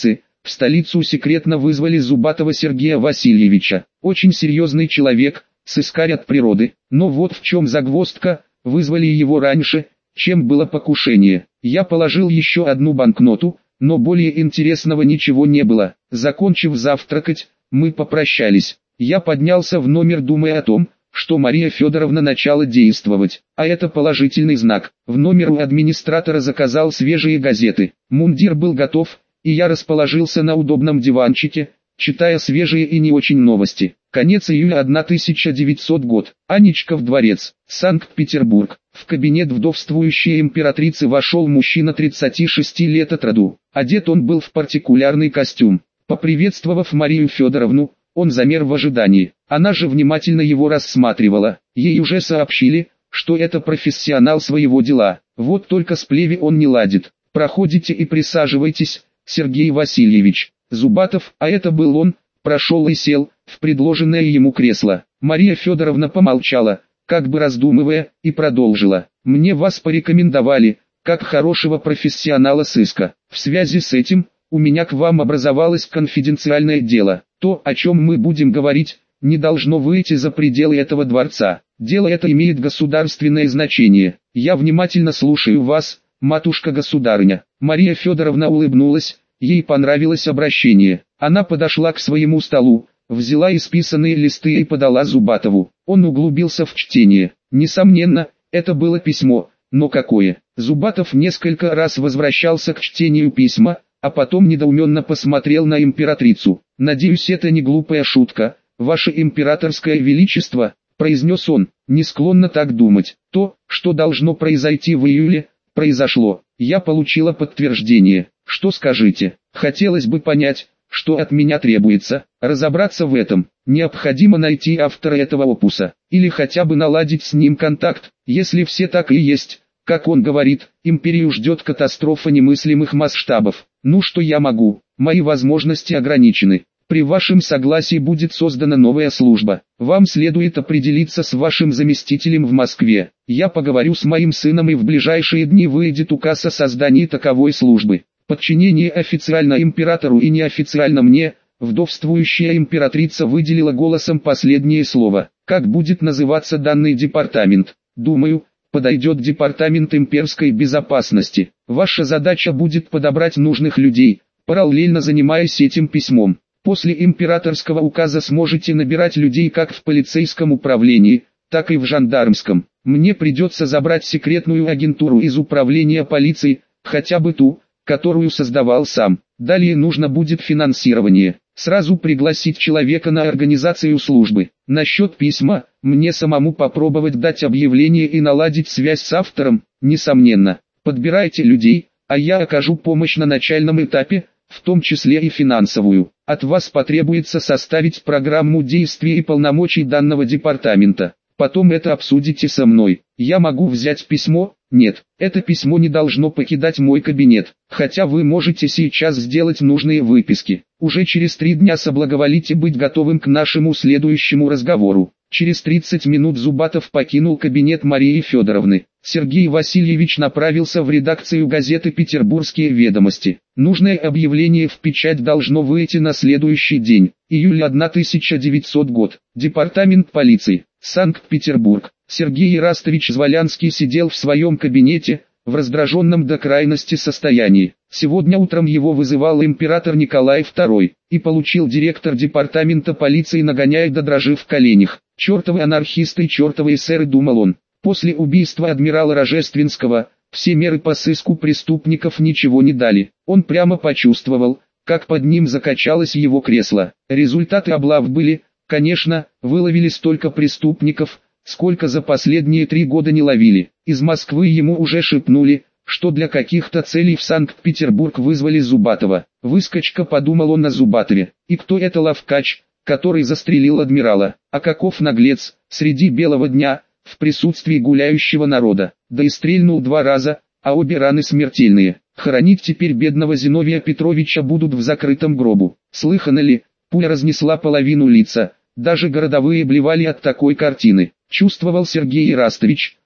В столицу секретно вызвали Зубатова Сергея Васильевича. Очень серьезный человек, сыскарь от природы. Но вот в чем загвоздка, вызвали его раньше, чем было покушение. Я положил еще одну банкноту, но более интересного ничего не было. Закончив завтракать, мы попрощались. Я поднялся в номер, думая о том, что Мария Федоровна начала действовать, а это положительный знак. В номер у администратора заказал свежие газеты. Мундир был готов, и я расположился на удобном диванчике, читая свежие и не очень новости. Конец июля тысяча девятисотого год. Анечков дворец, Санкт-Петербург. В кабинет вдовствующей императрицы вошел мужчина тридцати шести лет от роду. Одет он был в партикулярный костюм. Поприветствовав Марию Федоровну, он замер в ожидании. Она же внимательно его рассматривала. Ей уже сообщили, что это профессионал своего дела. Вот только с плеви он не ладит. Проходите и присаживайтесь, Сергей Васильевич. Зубатов, а это был он, прошел и сел в предложенное ему кресло. Мария Федоровна помолчала, как бы раздумывая, и продолжила. Мне вас порекомендовали, как хорошего профессионала сыска. В связи с этим, у меня к вам образовалось конфиденциальное дело. То, о чем мы будем говорить, не должно выйти за пределы этого дворца. Дело это имеет государственное значение. Я внимательно слушаю вас, матушка-государыня. Мария Федоровна улыбнулась, ей понравилось обращение. Она подошла к своему столу, взяла исписанные листы и подала Зубатову. Он углубился в чтение. Несомненно, это было письмо, но какое? Зубатов несколько раз возвращался к чтению письма, а потом недоуменно посмотрел на императрицу. «Надеюсь, это не глупая шутка, ваше императорское величество», — произнес он, не склонна так думать. «То, что должно произойти в июле, произошло. Я получила подтверждение. Что скажите? Хотелось бы понять, что от меня требуется, разобраться в этом. Необходимо найти автора этого опуса, или хотя бы наладить с ним контакт. Если все так и есть, как он говорит, империю ждет катастрофа немыслимых масштабов. Ну что я могу? Мои возможности ограничены. При вашем согласии будет создана новая служба. Вам следует определиться с вашим заместителем в Москве. Я поговорю с моим сыном, и в ближайшие дни выйдет указ о создании таковой службы. Подчинение официально императору и неофициально мне. Вдовствующая императрица выделила голосом последнее слово. Как будет называться данный департамент? Думаю, подойдет департамент имперской безопасности. Ваша задача будет подобрать нужных людей, параллельно занимаясь этим письмом. После императорского указа сможете набирать людей как в полицейском управлении, так и в жандармском. Мне придется забрать секретную агентуру из управления полиции, хотя бы ту, которую создавал сам. Далее нужно будет финансирование. Сразу пригласить человека на организацию службы. Насчет письма, мне самому попробовать дать объявление и наладить связь с автором, несомненно. Подбирайте людей, а я окажу помощь на начальном этапе, в том числе и финансовую. От вас потребуется составить программу действий и полномочий данного департамента. Потом это обсудите со мной. Я могу взять письмо? Нет, это письмо не должно покидать мой кабинет. Хотя вы можете сейчас сделать нужные выписки. Уже через три дня соблаговолите быть готовым к нашему следующему разговору. Через тридцать минут Зубатов покинул кабинет Марии Федоровны. Сергей Васильевич направился в редакцию газеты «Петербургские ведомости». Нужное объявление в печать должно выйти на следующий день, июль тысяча девятисотый год. Департамент полиции, Санкт-Петербург. Сергей Ирастович Зволянский сидел в своем кабинете, в раздраженном до крайности состоянии. Сегодня утром его вызывал император Николай второй, и получил директор департамента полиции, нагоняя до дрожи в коленях. «Чертовы анархисты и чертовы эсеры», думал он. После убийства адмирала Рожественского, все меры по сыску преступников ничего не дали. Он прямо почувствовал, как под ним закачалось его кресло. Результаты облав были, конечно, выловили столько преступников, сколько за последние три года не ловили. Из Москвы ему уже шепнули, что для каких-то целей в Санкт-Петербург вызвали Зубатова. Выскочка, подумал он о Зубатове. И кто это ловкач, который застрелил адмирала? А каков наглец, среди белого дня, в присутствии гуляющего народа. Да и стрельнул два раза, а обе раны смертельные. Хоронить теперь бедного Зиновия Петровича будут в закрытом гробу. Слыхано ли, пуля разнесла половину лица. Даже городовые блевали от такой картины. Чувствовал Сергей Ирастович,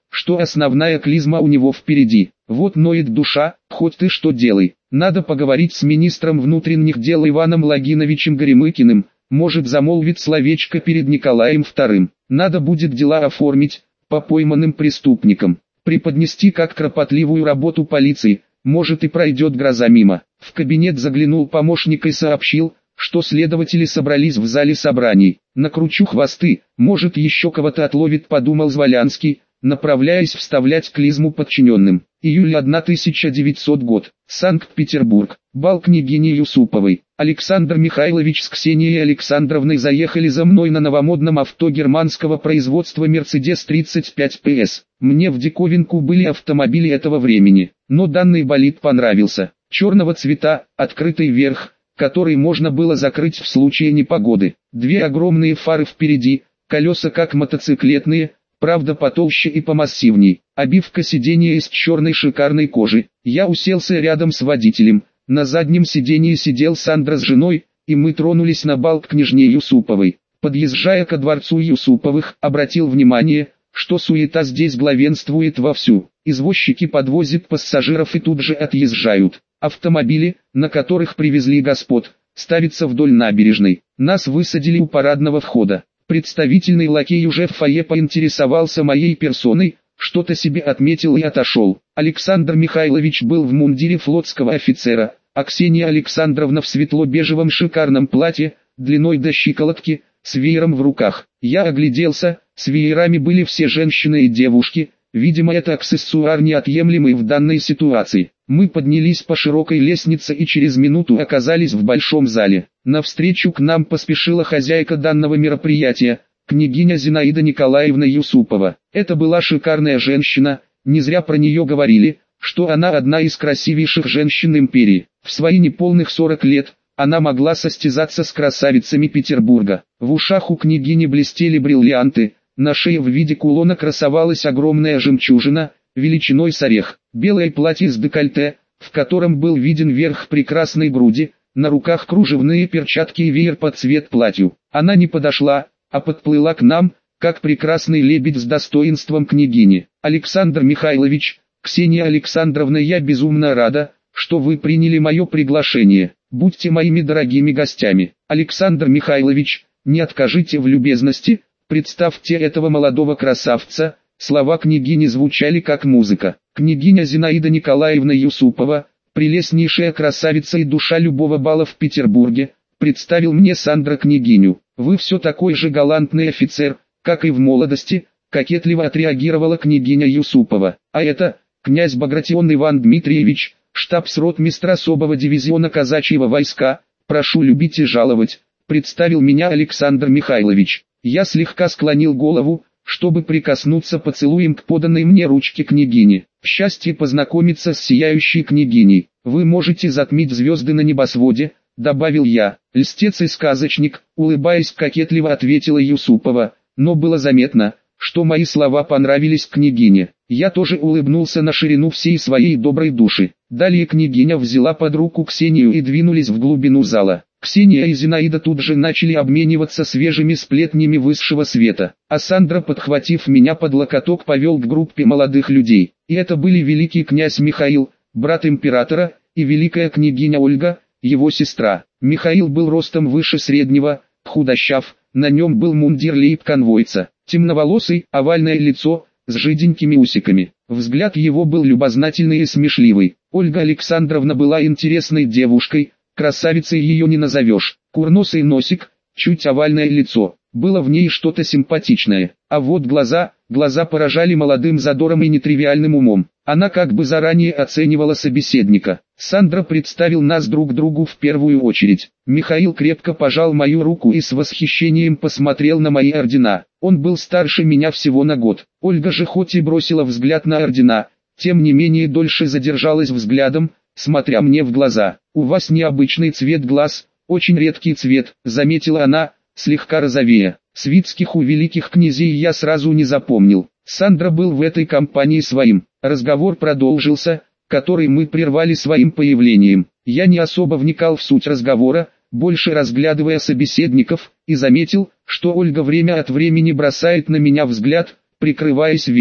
что основная клизма у него впереди. Вот ноет душа, хоть ты что делай. Надо поговорить с министром внутренних дел Иваном Логиновичем Горемыкиным, может замолвить словечко перед Николаем вторым. Надо будет дела оформить по пойманным преступникам, преподнести как кропотливую работу полиции, может и пройдет гроза мимо. В кабинет заглянул помощник и сообщил, что следователи собрались в зале собраний. Накручу хвосты, может еще кого-то отловит, подумал Зволянский, направляясь вставлять клизму подчиненным. Июль тысяча девятисотый год. Санкт-Петербург. Бал княгини Юсуповой. Александр Михайлович с Ксенией Александровной заехали за мной на новомодном авто германского производства Мерседес тридцать пять пэ эс. Мне в диковинку были автомобили этого времени, но данный болид понравился. Черного цвета, открытый верх, который можно было закрыть в случае непогоды. Две огромные фары впереди, колеса как мотоциклетные, правда потолще и помассивней. Обивка сиденья из черной шикарной кожи. Я уселся рядом с водителем. На заднем сиденье сидел Сандра с женой, и мы тронулись на бал к княжне Юсуповой. Подъезжая ко дворцу Юсуповых, обратил внимание, что суета здесь главенствует вовсю. Извозчики подвозят пассажиров и тут же отъезжают. Автомобили, на которых привезли господ, ставятся вдоль набережной. Нас высадили у парадного входа. Представительный лакей уже в фойе поинтересовался моей персоной, что-то себе отметил и отошел. Александр Михайлович был в мундире флотского офицера, а Ксения Александровна в светло-бежевом шикарном платье, длиной до щиколотки, с веером в руках. Я огляделся, с веерами были все женщины и девушки, видимо это аксессуар неотъемлемый в данной ситуации. Мы поднялись по широкой лестнице и через минуту оказались в большом зале. Навстречу к нам поспешила хозяйка данного мероприятия, княгиня Зинаида Николаевна Юсупова. Это была шикарная женщина, не зря про нее говорили, что она одна из красивейших женщин империи. В свои неполных сорок лет, она могла состязаться с красавицами Петербурга. В ушах у княгини блестели бриллианты, на шее в виде кулона красовалась огромная жемчужина, величиной с орех. Белое платье с декольте, в котором был виден верх прекрасной груди, на руках кружевные перчатки и веер под цвет платью. Она не подошла, а подплыла к нам, как прекрасный лебедь с достоинством княгини. Александр Михайлович, Ксения Александровна, я безумно рада, что вы приняли мое приглашение. Будьте моими дорогими гостями. Александр Михайлович, не откажите в любезности, представьте этого молодого красавца. Слова княгини звучали как музыка. Княгиня Зинаида Николаевна Юсупова, прелестнейшая красавица и душа любого бала в Петербурге, представил мне Сандра княгиню. Вы все такой же галантный офицер, как и в молодости, кокетливо отреагировала княгиня Юсупова. А это, князь Багратион Иван Дмитриевич, штабс-ротмистр особого дивизиона казачьего войска, прошу любить и жаловать, представил меня Александр Михайлович. Я слегка склонил голову, чтобы прикоснуться поцелуем к поданной мне ручке княгини. Счастье познакомиться с сияющей княгиней. Вы можете затмить звезды на небосводе, добавил я. Льстец и сказочник, улыбаясь кокетливо ответила Юсупова, но было заметно, что мои слова понравились княгине. Я тоже улыбнулся на ширину всей своей доброй души. Далее княгиня взяла под руку Ксению и двинулись в глубину зала. Ксения и Зинаида тут же начали обмениваться свежими сплетнями высшего света, а Сандра, подхватив меня под локоток, повел к группе молодых людей. И это были великий князь Михаил, брат императора, и великая княгиня Ольга, его сестра. Михаил был ростом выше среднего, худощав, на нем был мундир лейб-конвойца, темноволосый, овальное лицо, с жиденькими усиками. Взгляд его был любознательный и смешливый. Ольга Александровна была интересной девушкой, красавицей ее не назовешь. Курносый носик, чуть овальное лицо, было в ней что-то симпатичное. А вот глаза, глаза поражали молодым задором и нетривиальным умом. Она как бы заранее оценивала собеседника. Сандра представил нас друг другу в первую очередь. Михаил крепко пожал мою руку и с восхищением посмотрел на мои ордена. Он был старше меня всего на год. Ольга же хоть и бросила взгляд на ордена, тем не менее дольше задержалась взглядом, смотря мне в глаза. «У вас необычный цвет глаз, очень редкий цвет», — заметила она, слегка розовея. Свитских у великих князей я сразу не запомнил. Сандра был в этой компании своим. Разговор продолжился, который мы прервали своим появлением. Я не особо вникал в суть разговора, больше разглядывая собеседников, и заметил, что Ольга время от времени бросает на меня взгляд, прикрываясь веером.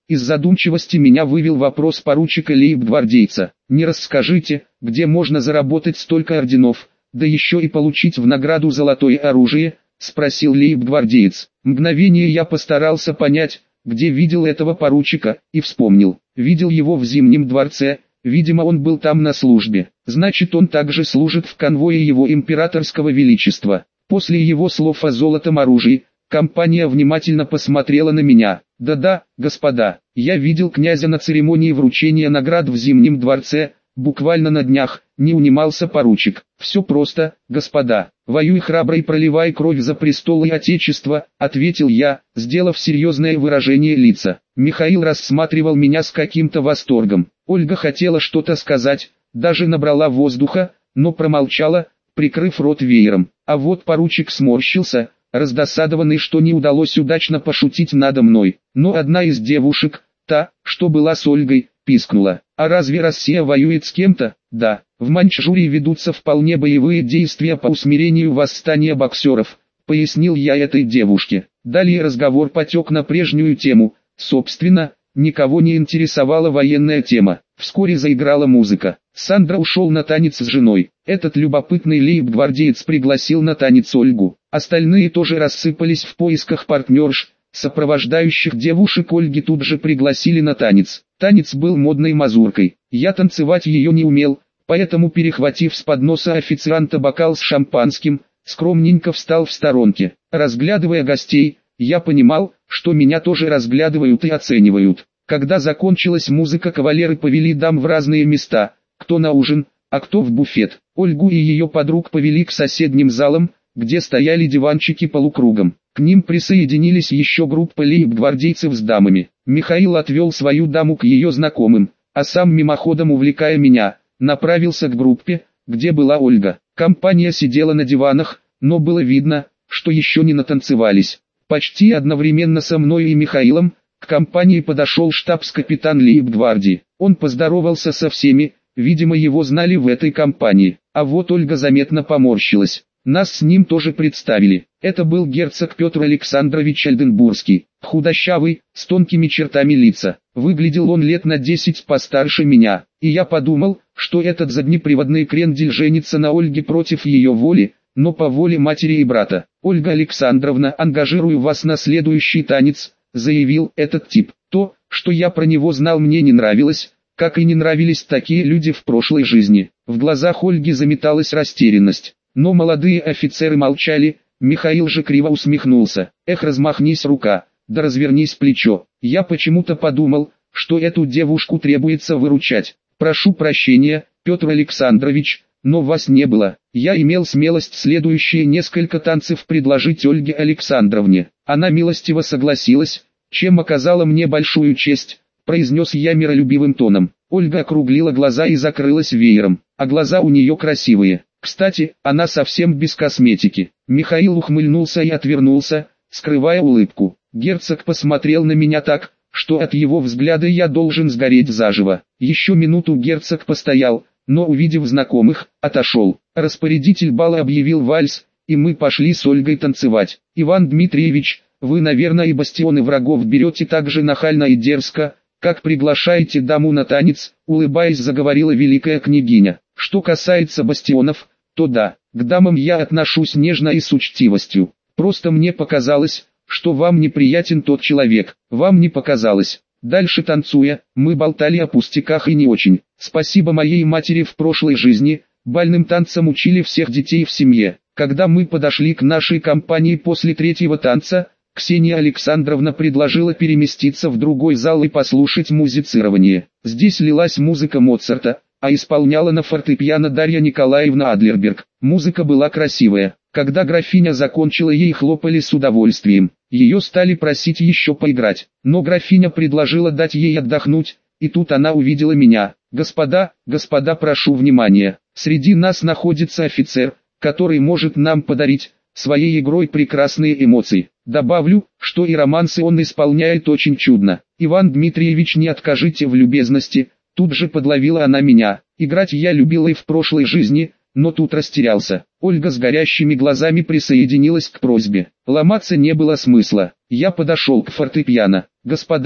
Из задумчивости меня вывел вопрос поручика лейб-гвардейца. «Не расскажите, где можно заработать столько орденов, да еще и получить в награду золотое оружие?» — спросил лейб-гвардеец. Мгновение я постарался понять, где видел этого поручика, и вспомнил. Видел его в Зимнем дворце, видимо он был там на службе. Значит, он также служит в конвое его императорского величества. После его слов о золотом оружии, компания внимательно посмотрела на меня. «Да-да, господа, я видел князя на церемонии вручения наград в Зимнем дворце, буквально на днях», — не унимался поручик. «Все просто, господа, воюй храбро и проливай кровь за престол и отечество», — ответил я, сделав серьезное выражение лица. Михаил рассматривал меня с каким-то восторгом. Ольга хотела что-то сказать, даже набрала воздуха, но промолчала, прикрыв рот веером. А вот поручик сморщился, раздосадованный, что не удалось удачно пошутить надо мной. Но одна из девушек, та, что была с Ольгой, пискнула: «А разве Россия воюет с кем-то?» «Да, в Маньчжурии ведутся вполне боевые действия по усмирению восстания боксеров», — пояснил я этой девушке. Далее разговор потек на прежнюю тему. Собственно, никого не интересовала военная тема. Вскоре заиграла музыка. Сандра ушел на танец с женой. Этот любопытный лейб-гвардеец пригласил на танец Ольгу. Остальные тоже рассыпались в поисках партнерш. Сопровождающих девушек Ольги тут же пригласили на танец. Танец был модной мазуркой. Я танцевать ее не умел, поэтому, перехватив с подноса официанта бокал с шампанским, скромненько встал в сторонке. Разглядывая гостей, я понимал, что меня тоже разглядывают и оценивают. Когда закончилась музыка, кавалеры повели дам в разные места, кто на ужин, а кто в буфет. Ольгу и ее подруг повели к соседним залам, где стояли диванчики полукругом. К ним присоединились еще группа лейб-гвардейцев с дамами. Михаил отвел свою даму к ее знакомым, а сам, мимоходом увлекая меня, направился к группе, где была Ольга. Компания сидела на диванах, но было видно, что еще не натанцевались. Почти одновременно со мной и Михаилом к компании подошел штабс-капитан лейб-гвардии. Он поздоровался со всеми, видимо его знали в этой компании. А вот Ольга заметно поморщилась. Нас с ним тоже представили. Это был герцог Петр Александрович Ольденбургский, худощавый, с тонкими чертами лица. Выглядел он лет на десять постарше меня, и я подумал, что этот заднеприводный крендель женится на Ольге против ее воли, но по воле матери и брата. «Ольга Александровна, ангажирую вас на следующий танец», — заявил этот тип. То, что я про него знал, мне не нравилось, как и не нравились такие люди в прошлой жизни. В глазах Ольги заметалась растерянность. Но молодые офицеры молчали, Михаил же криво усмехнулся. «Эх, размахнись рука, да развернись плечо». Я почему-то подумал, что эту девушку требуется выручать. «Прошу прощения, Петр Александрович, но вас не было». Я имел смелость следующие несколько танцев предложить Ольге Александровне. Она милостиво согласилась, чем оказала мне большую честь, произнес я миролюбивым тоном. Ольга округлила глаза и закрылась веером, а глаза у нее красивые. Кстати, она совсем без косметики. Михаил ухмыльнулся и отвернулся, скрывая улыбку. Герцог посмотрел на меня так, что от его взгляда я должен сгореть заживо. Еще минуту герцог постоял, но, увидев знакомых, отошел. Распорядитель бала объявил вальс, и мы пошли с Ольгой танцевать. «Иван Дмитриевич, вы, наверное, и бастионы врагов берете так же нахально и дерзко, как приглашаете даму на танец», — улыбаясь, заговорила великая княгиня. «Что касается бастионов, то да, к дамам я отношусь нежно и с учтивостью. Просто мне показалось, что вам неприятен тот человек. Вам не показалось». Дальше, танцуя, мы болтали о пустяках и не очень. Спасибо моей матери, в прошлой жизни бальным танцам учили всех детей в семье. Когда мы подошли к нашей компании после третьего танца, Ксения Александровна предложила переместиться в другой зал и послушать музицирование. Здесь лилась музыка Моцарта, а исполняла на фортепиано Дарья Николаевна Адлерберг. Музыка была красивая. Когда графиня закончила, ей хлопали с удовольствием. Ее стали просить еще поиграть, но графиня предложила дать ей отдохнуть, и тут она увидела меня. «Господа, господа, прошу внимания, среди нас находится офицер, который может нам подарить своей игрой прекрасные эмоции. Добавлю, что и романсы он исполняет очень чудно. Иван Дмитриевич, не откажите в любезности». Тут же подловила она меня. Играть я любила и в прошлой жизни, но тут растерялся. Ольга с горящими глазами присоединилась к просьбе. Ломаться не было смысла. Я подошел к фортепиано. «Господа,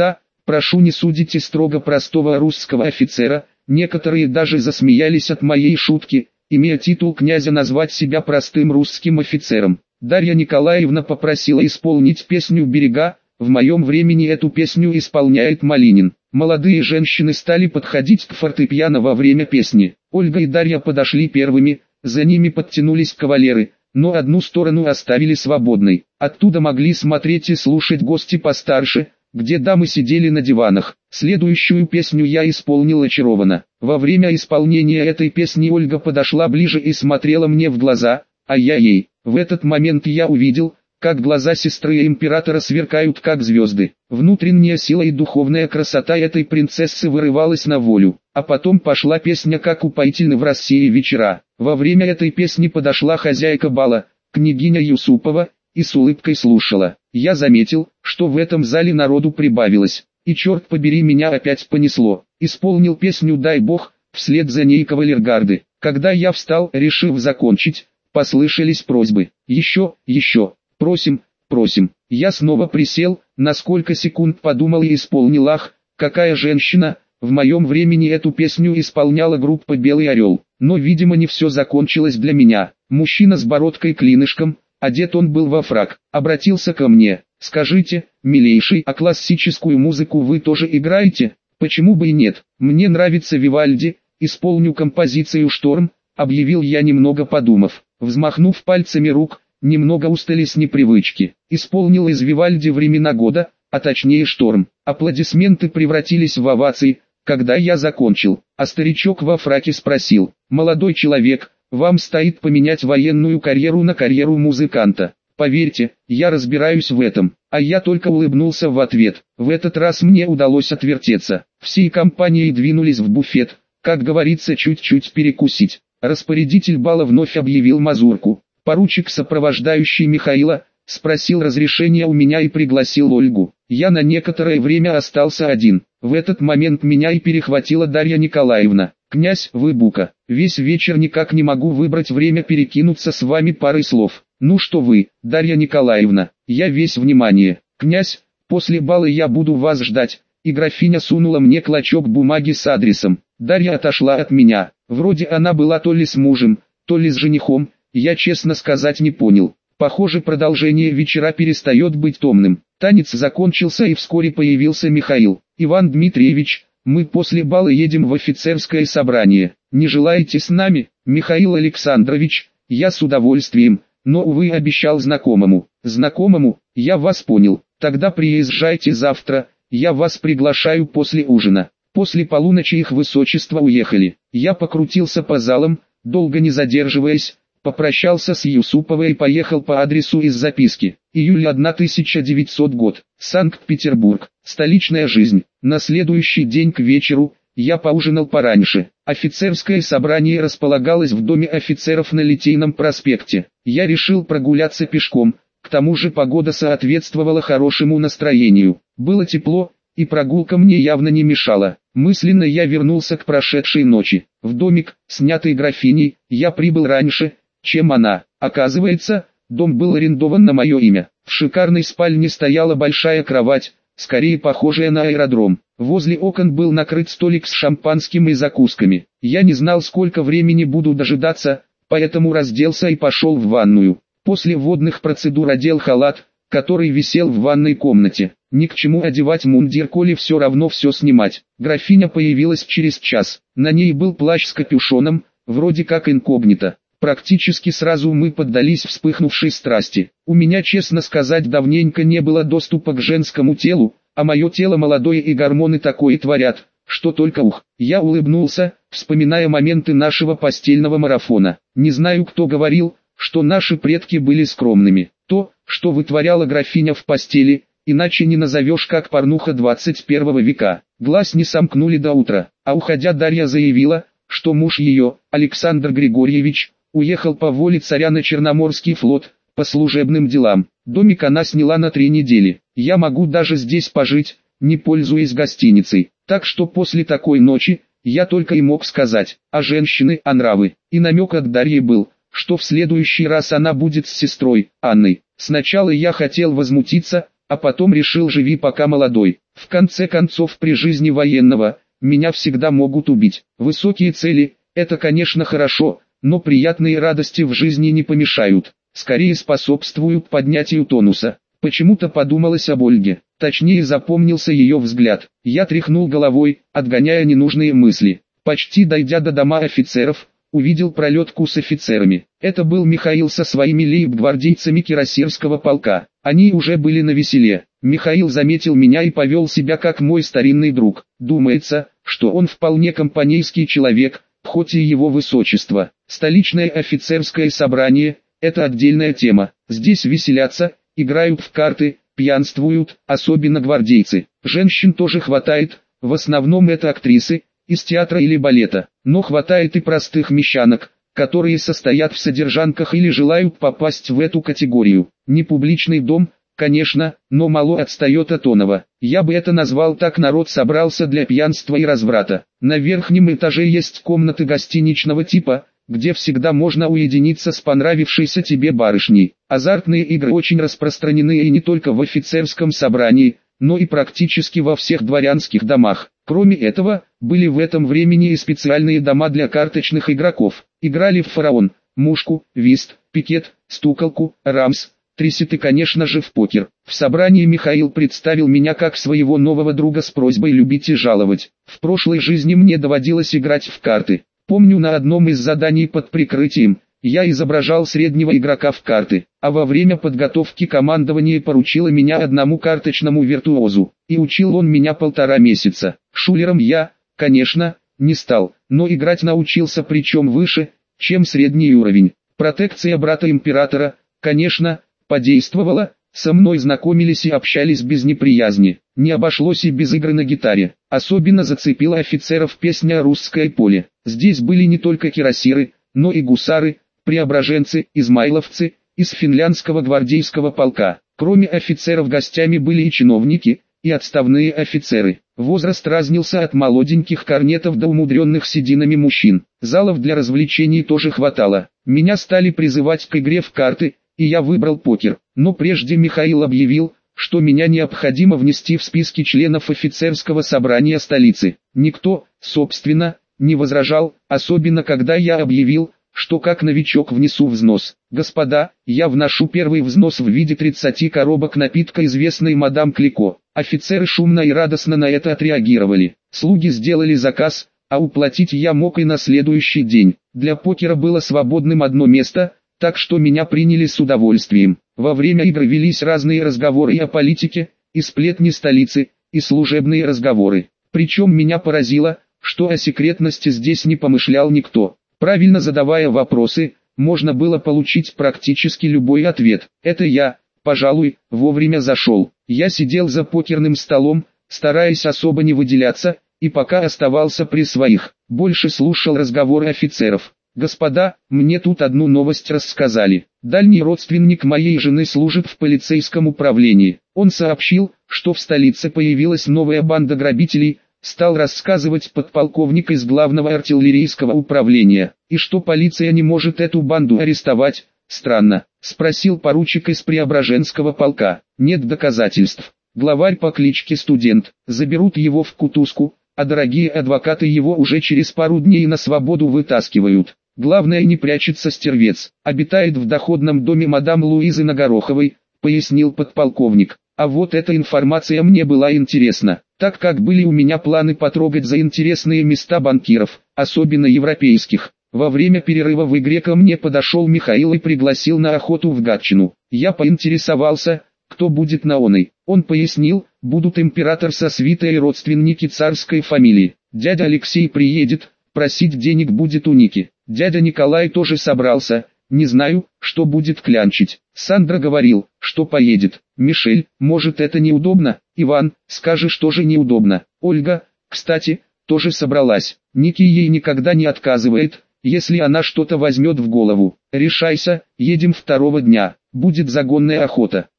Прошу, не судите строго простого русского офицера, некоторые даже засмеялись от моей шутки, имея титул князя назвать себя простым русским офицером. Дарья Николаевна попросила исполнить песню «Берега», в моем времени эту песню исполняет Малинин. Молодые женщины стали подходить к фортепиано во время песни. Ольга и Дарья подошли первыми, за ними подтянулись кавалеры, но одну сторону оставили свободной. Оттуда могли смотреть и слушать гости постарше, где дамы сидели на диванах. Следующую песню я исполнил очарованно. Во время исполнения этой песни Ольга подошла ближе и смотрела мне в глаза, а я ей. В этот момент я увидел, как глаза сестры императора сверкают как звезды. Внутренняя сила и духовная красота этой принцессы вырывалась на волю. А потом пошла песня, как упоительны в России вечера. Во время этой песни подошла хозяйка бала, княгиня Юсупова, и с улыбкой слушала. Я заметил, что в этом зале народу прибавилось, и черт побери, меня опять понесло. Исполнил песню «Дай Бог», вслед за ней кавалергарды. Когда я встал, решив закончить, послышались просьбы: «Еще, еще, просим, просим». Я снова присел, на сколько секунд подумал и исполнил. Ах, какая женщина! В моем времени эту песню исполняла группа «Белый орел». Но, видимо, не все закончилось для меня. Мужчина с бородкой-клинышком, одет он был во фрак, обратился ко мне: «Скажите, милейший, а классическую музыку вы тоже играете?» «Почему бы и нет? Мне нравится Вивальди, исполню композицию «Шторм», — объявил я, немного подумав. Взмахнув пальцами рук, немного устали с непривычки, исполнил из Вивальди «Времена года», а точнее «Шторм». Аплодисменты превратились в овации, когда я закончил, а старичок во фраке спросил: «Молодой человек, вам стоит поменять военную карьеру на карьеру музыканта?» Поверьте, я разбираюсь в этом, а я только улыбнулся в ответ. В этот раз мне удалось отвертеться. Всей компанией двинулись в буфет, как говорится, чуть-чуть перекусить. Распорядитель бала вновь объявил мазурку. Поручик, сопровождающий Михаила, спросил разрешения у меня и пригласил Ольгу. Я на некоторое время остался один. В этот момент меня и перехватила Дарья Николаевна. «Князь, вы бука, весь вечер никак не могу выбрать время перекинуться с вами парой слов». «Ну что вы, Дарья Николаевна, я весь внимание». «Князь, после бала я буду вас ждать». И графиня сунула мне клочок бумаги с адресом. Дарья отошла от меня. Вроде она была то ли с мужем, то ли с женихом, я честно сказать не понял. Похоже, продолжение вечера перестает быть томным. Танец закончился и вскоре появился Михаил. «Иван Дмитриевич, мы после бала едем в офицерское собрание. Не желаете с нами?» «Михаил Александрович, я с удовольствием, но, увы, обещал знакомому». «Знакомому? Я вас понял. Тогда приезжайте завтра, я вас приглашаю после ужина». После полуночи их высочество уехали. Я покрутился по залам, долго не задерживаясь, попрощался с Юсуповой и поехал по адресу из записки. Июль тысяча девятисотый год. Санкт-Петербург. Столичная жизнь. На следующий день к вечеру я поужинал пораньше. Офицерское собрание располагалось в доме офицеров на Литейном проспекте. Я решил прогуляться пешком, к тому же погода соответствовала хорошему настроению. Было тепло, и прогулка мне явно не мешала. Мысленно я вернулся к прошедшей ночи. В домик, снятый графиней, я прибыл раньше, чем она. Оказывается, дом был арендован на мое имя. В шикарной спальне стояла большая кровать, скорее похожая на аэродром. Возле окон был накрыт столик с шампанским и закусками. Я не знал, сколько времени буду дожидаться, поэтому разделся и пошел в ванную. После водных процедур одел халат, который висел в ванной комнате. Ни к чему одевать мундир, коли все равно все снимать. Графиня появилась через час. На ней был плащ с капюшоном, вроде как инкогнито. Практически сразу мы поддались вспыхнувшей страсти. У меня, честно сказать, давненько не было доступа к женскому телу, а мое тело молодое и гормоны такое творят, что только ух. Я улыбнулся, вспоминая моменты нашего постельного марафона. Не знаю, кто говорил, что наши предки были скромными. То, что вытворяла графиня в постели, иначе не назовешь, как порнуха двадцать первого века. Глаз не сомкнули до утра, а уходя Дарья заявила, что муж ее, Александр Григорьевич, уехал по воле царя на Черноморский флот, по служебным делам. Домик она сняла на три недели. Я могу даже здесь пожить, не пользуясь гостиницей. Так что после такой ночи, я только и мог сказать: а женщины, а нравы. И намек от Дарьи был, что в следующий раз она будет с сестрой, Анной. Сначала я хотел возмутиться, а потом решил: живи пока молодой. В конце концов, при жизни военного, меня всегда могут убить. Высокие цели – это, конечно, хорошо, но приятные радости в жизни не помешают, скорее способствуют поднятию тонуса. Почему-то подумалось об Ольге, точнее запомнился ее взгляд. Я тряхнул головой, отгоняя ненужные мысли. Почти дойдя до дома офицеров, увидел пролетку с офицерами. Это был Михаил со своими лейб-гвардейцами Кирасирского полка. Они уже были навеселе. Михаил заметил меня и повел себя как мой старинный друг. Думается, что он вполне компанейский человек, хоть и его высочество. Столичное офицерское собрание – это отдельная тема. Здесь веселятся, играют в карты, пьянствуют, особенно гвардейцы. Женщин тоже хватает, в основном это актрисы, из театра или балета. Но хватает и простых мещанок, которые состоят в содержанках или желают попасть в эту категорию. Не публичный дом, конечно, но мало отстает от оного. Я бы это назвал так: народ собрался для пьянства и разврата. На верхнем этаже есть комнаты гостиничного типа, где всегда можно уединиться с понравившейся тебе барышней. Азартные игры очень распространены и не только в офицерском собрании, но и практически во всех дворянских домах. Кроме этого, были в этом времени и специальные дома для карточных игроков. Играли в фараон, мушку, вист, пикет, стуколку, рамс, трисит и, конечно же, в покер. В собрании Михаил представил меня как своего нового друга с просьбой любить и жаловать. В прошлой жизни мне доводилось играть в карты. Помню, на одном из заданий под прикрытием я изображал среднего игрока в карты, а во время подготовки командование поручило меня одному карточному виртуозу, и учил он меня полтора месяца. Шулером я, конечно, не стал, но играть научился, причем выше, чем средний уровень. Протекция брата императора, конечно, подействовала, со мной знакомились и общались без неприязни. Не обошлось и без игры на гитаре. Особенно зацепила офицеров песня «Русское поле». Здесь были не только кирасиры, но и гусары, преображенцы, измайловцы, из финляндского гвардейского полка. Кроме офицеров гостями были и чиновники, и отставные офицеры. Возраст разнился от молоденьких корнетов до умудренных сединами мужчин. Залов для развлечений тоже хватало. Меня стали призывать к игре в карты, и я выбрал покер. Но прежде Михаил объявил, что меня необходимо внести в списки членов офицерского собрания столицы. Никто, собственно, не возражал, особенно когда я объявил, что как новичок внесу взнос. Господа, я вношу первый взнос в виде тридцати коробок напитка известной мадам Клико. Офицеры шумно и радостно на это отреагировали. Слуги сделали заказ, а уплатить я мог и на следующий день. Для покера было свободным одно место, так что меня приняли с удовольствием. Во время игры велись разные разговоры и о политике, и сплетни столицы, и служебные разговоры. Причем меня поразило, что о секретности здесь не помышлял никто. Правильно задавая вопросы, можно было получить практически любой ответ. Это я, пожалуй, вовремя зашел. Я сидел за покерным столом, стараясь особо не выделяться, и пока оставался при своих, больше слушал разговоры офицеров. «Господа, мне тут одну новость рассказали. Дальний родственник моей жены служит в полицейском управлении. Он сообщил, что в столице появилась новая банда грабителей», стал рассказывать подполковник из главного артиллерийского управления. «И что полиция не может эту банду арестовать? Странно», спросил поручик из Преображенского полка. «Нет доказательств. Главарь по кличке Студент. Заберут его в кутузку, а дорогие адвокаты его уже через пару дней на свободу вытаскивают. Главное, не прячется стервец. Обитает в доходном доме мадам Луизы на Гороховой», пояснил подполковник. А вот эта информация мне была интересна, так как были у меня планы потрогать за интересные места банкиров, особенно европейских. Во время перерыва в игре ко мне подошел Михаил и пригласил на охоту в Гатчину. Я поинтересовался, кто будет на оной. Он пояснил, будут император со свитой и родственники царской фамилии. Дядя Алексей приедет, просить денег будет у Ники. Дядя Николай тоже собрался. Не знаю, что будет клянчить. Сандра говорил, что поедет. Мишель, может, это неудобно? Иван, скажешь, тоже неудобно. Ольга, кстати, тоже собралась. Ники ей никогда не отказывает, если она что-то возьмет в голову. Решайся, едем второго дня. Будет загонная охота.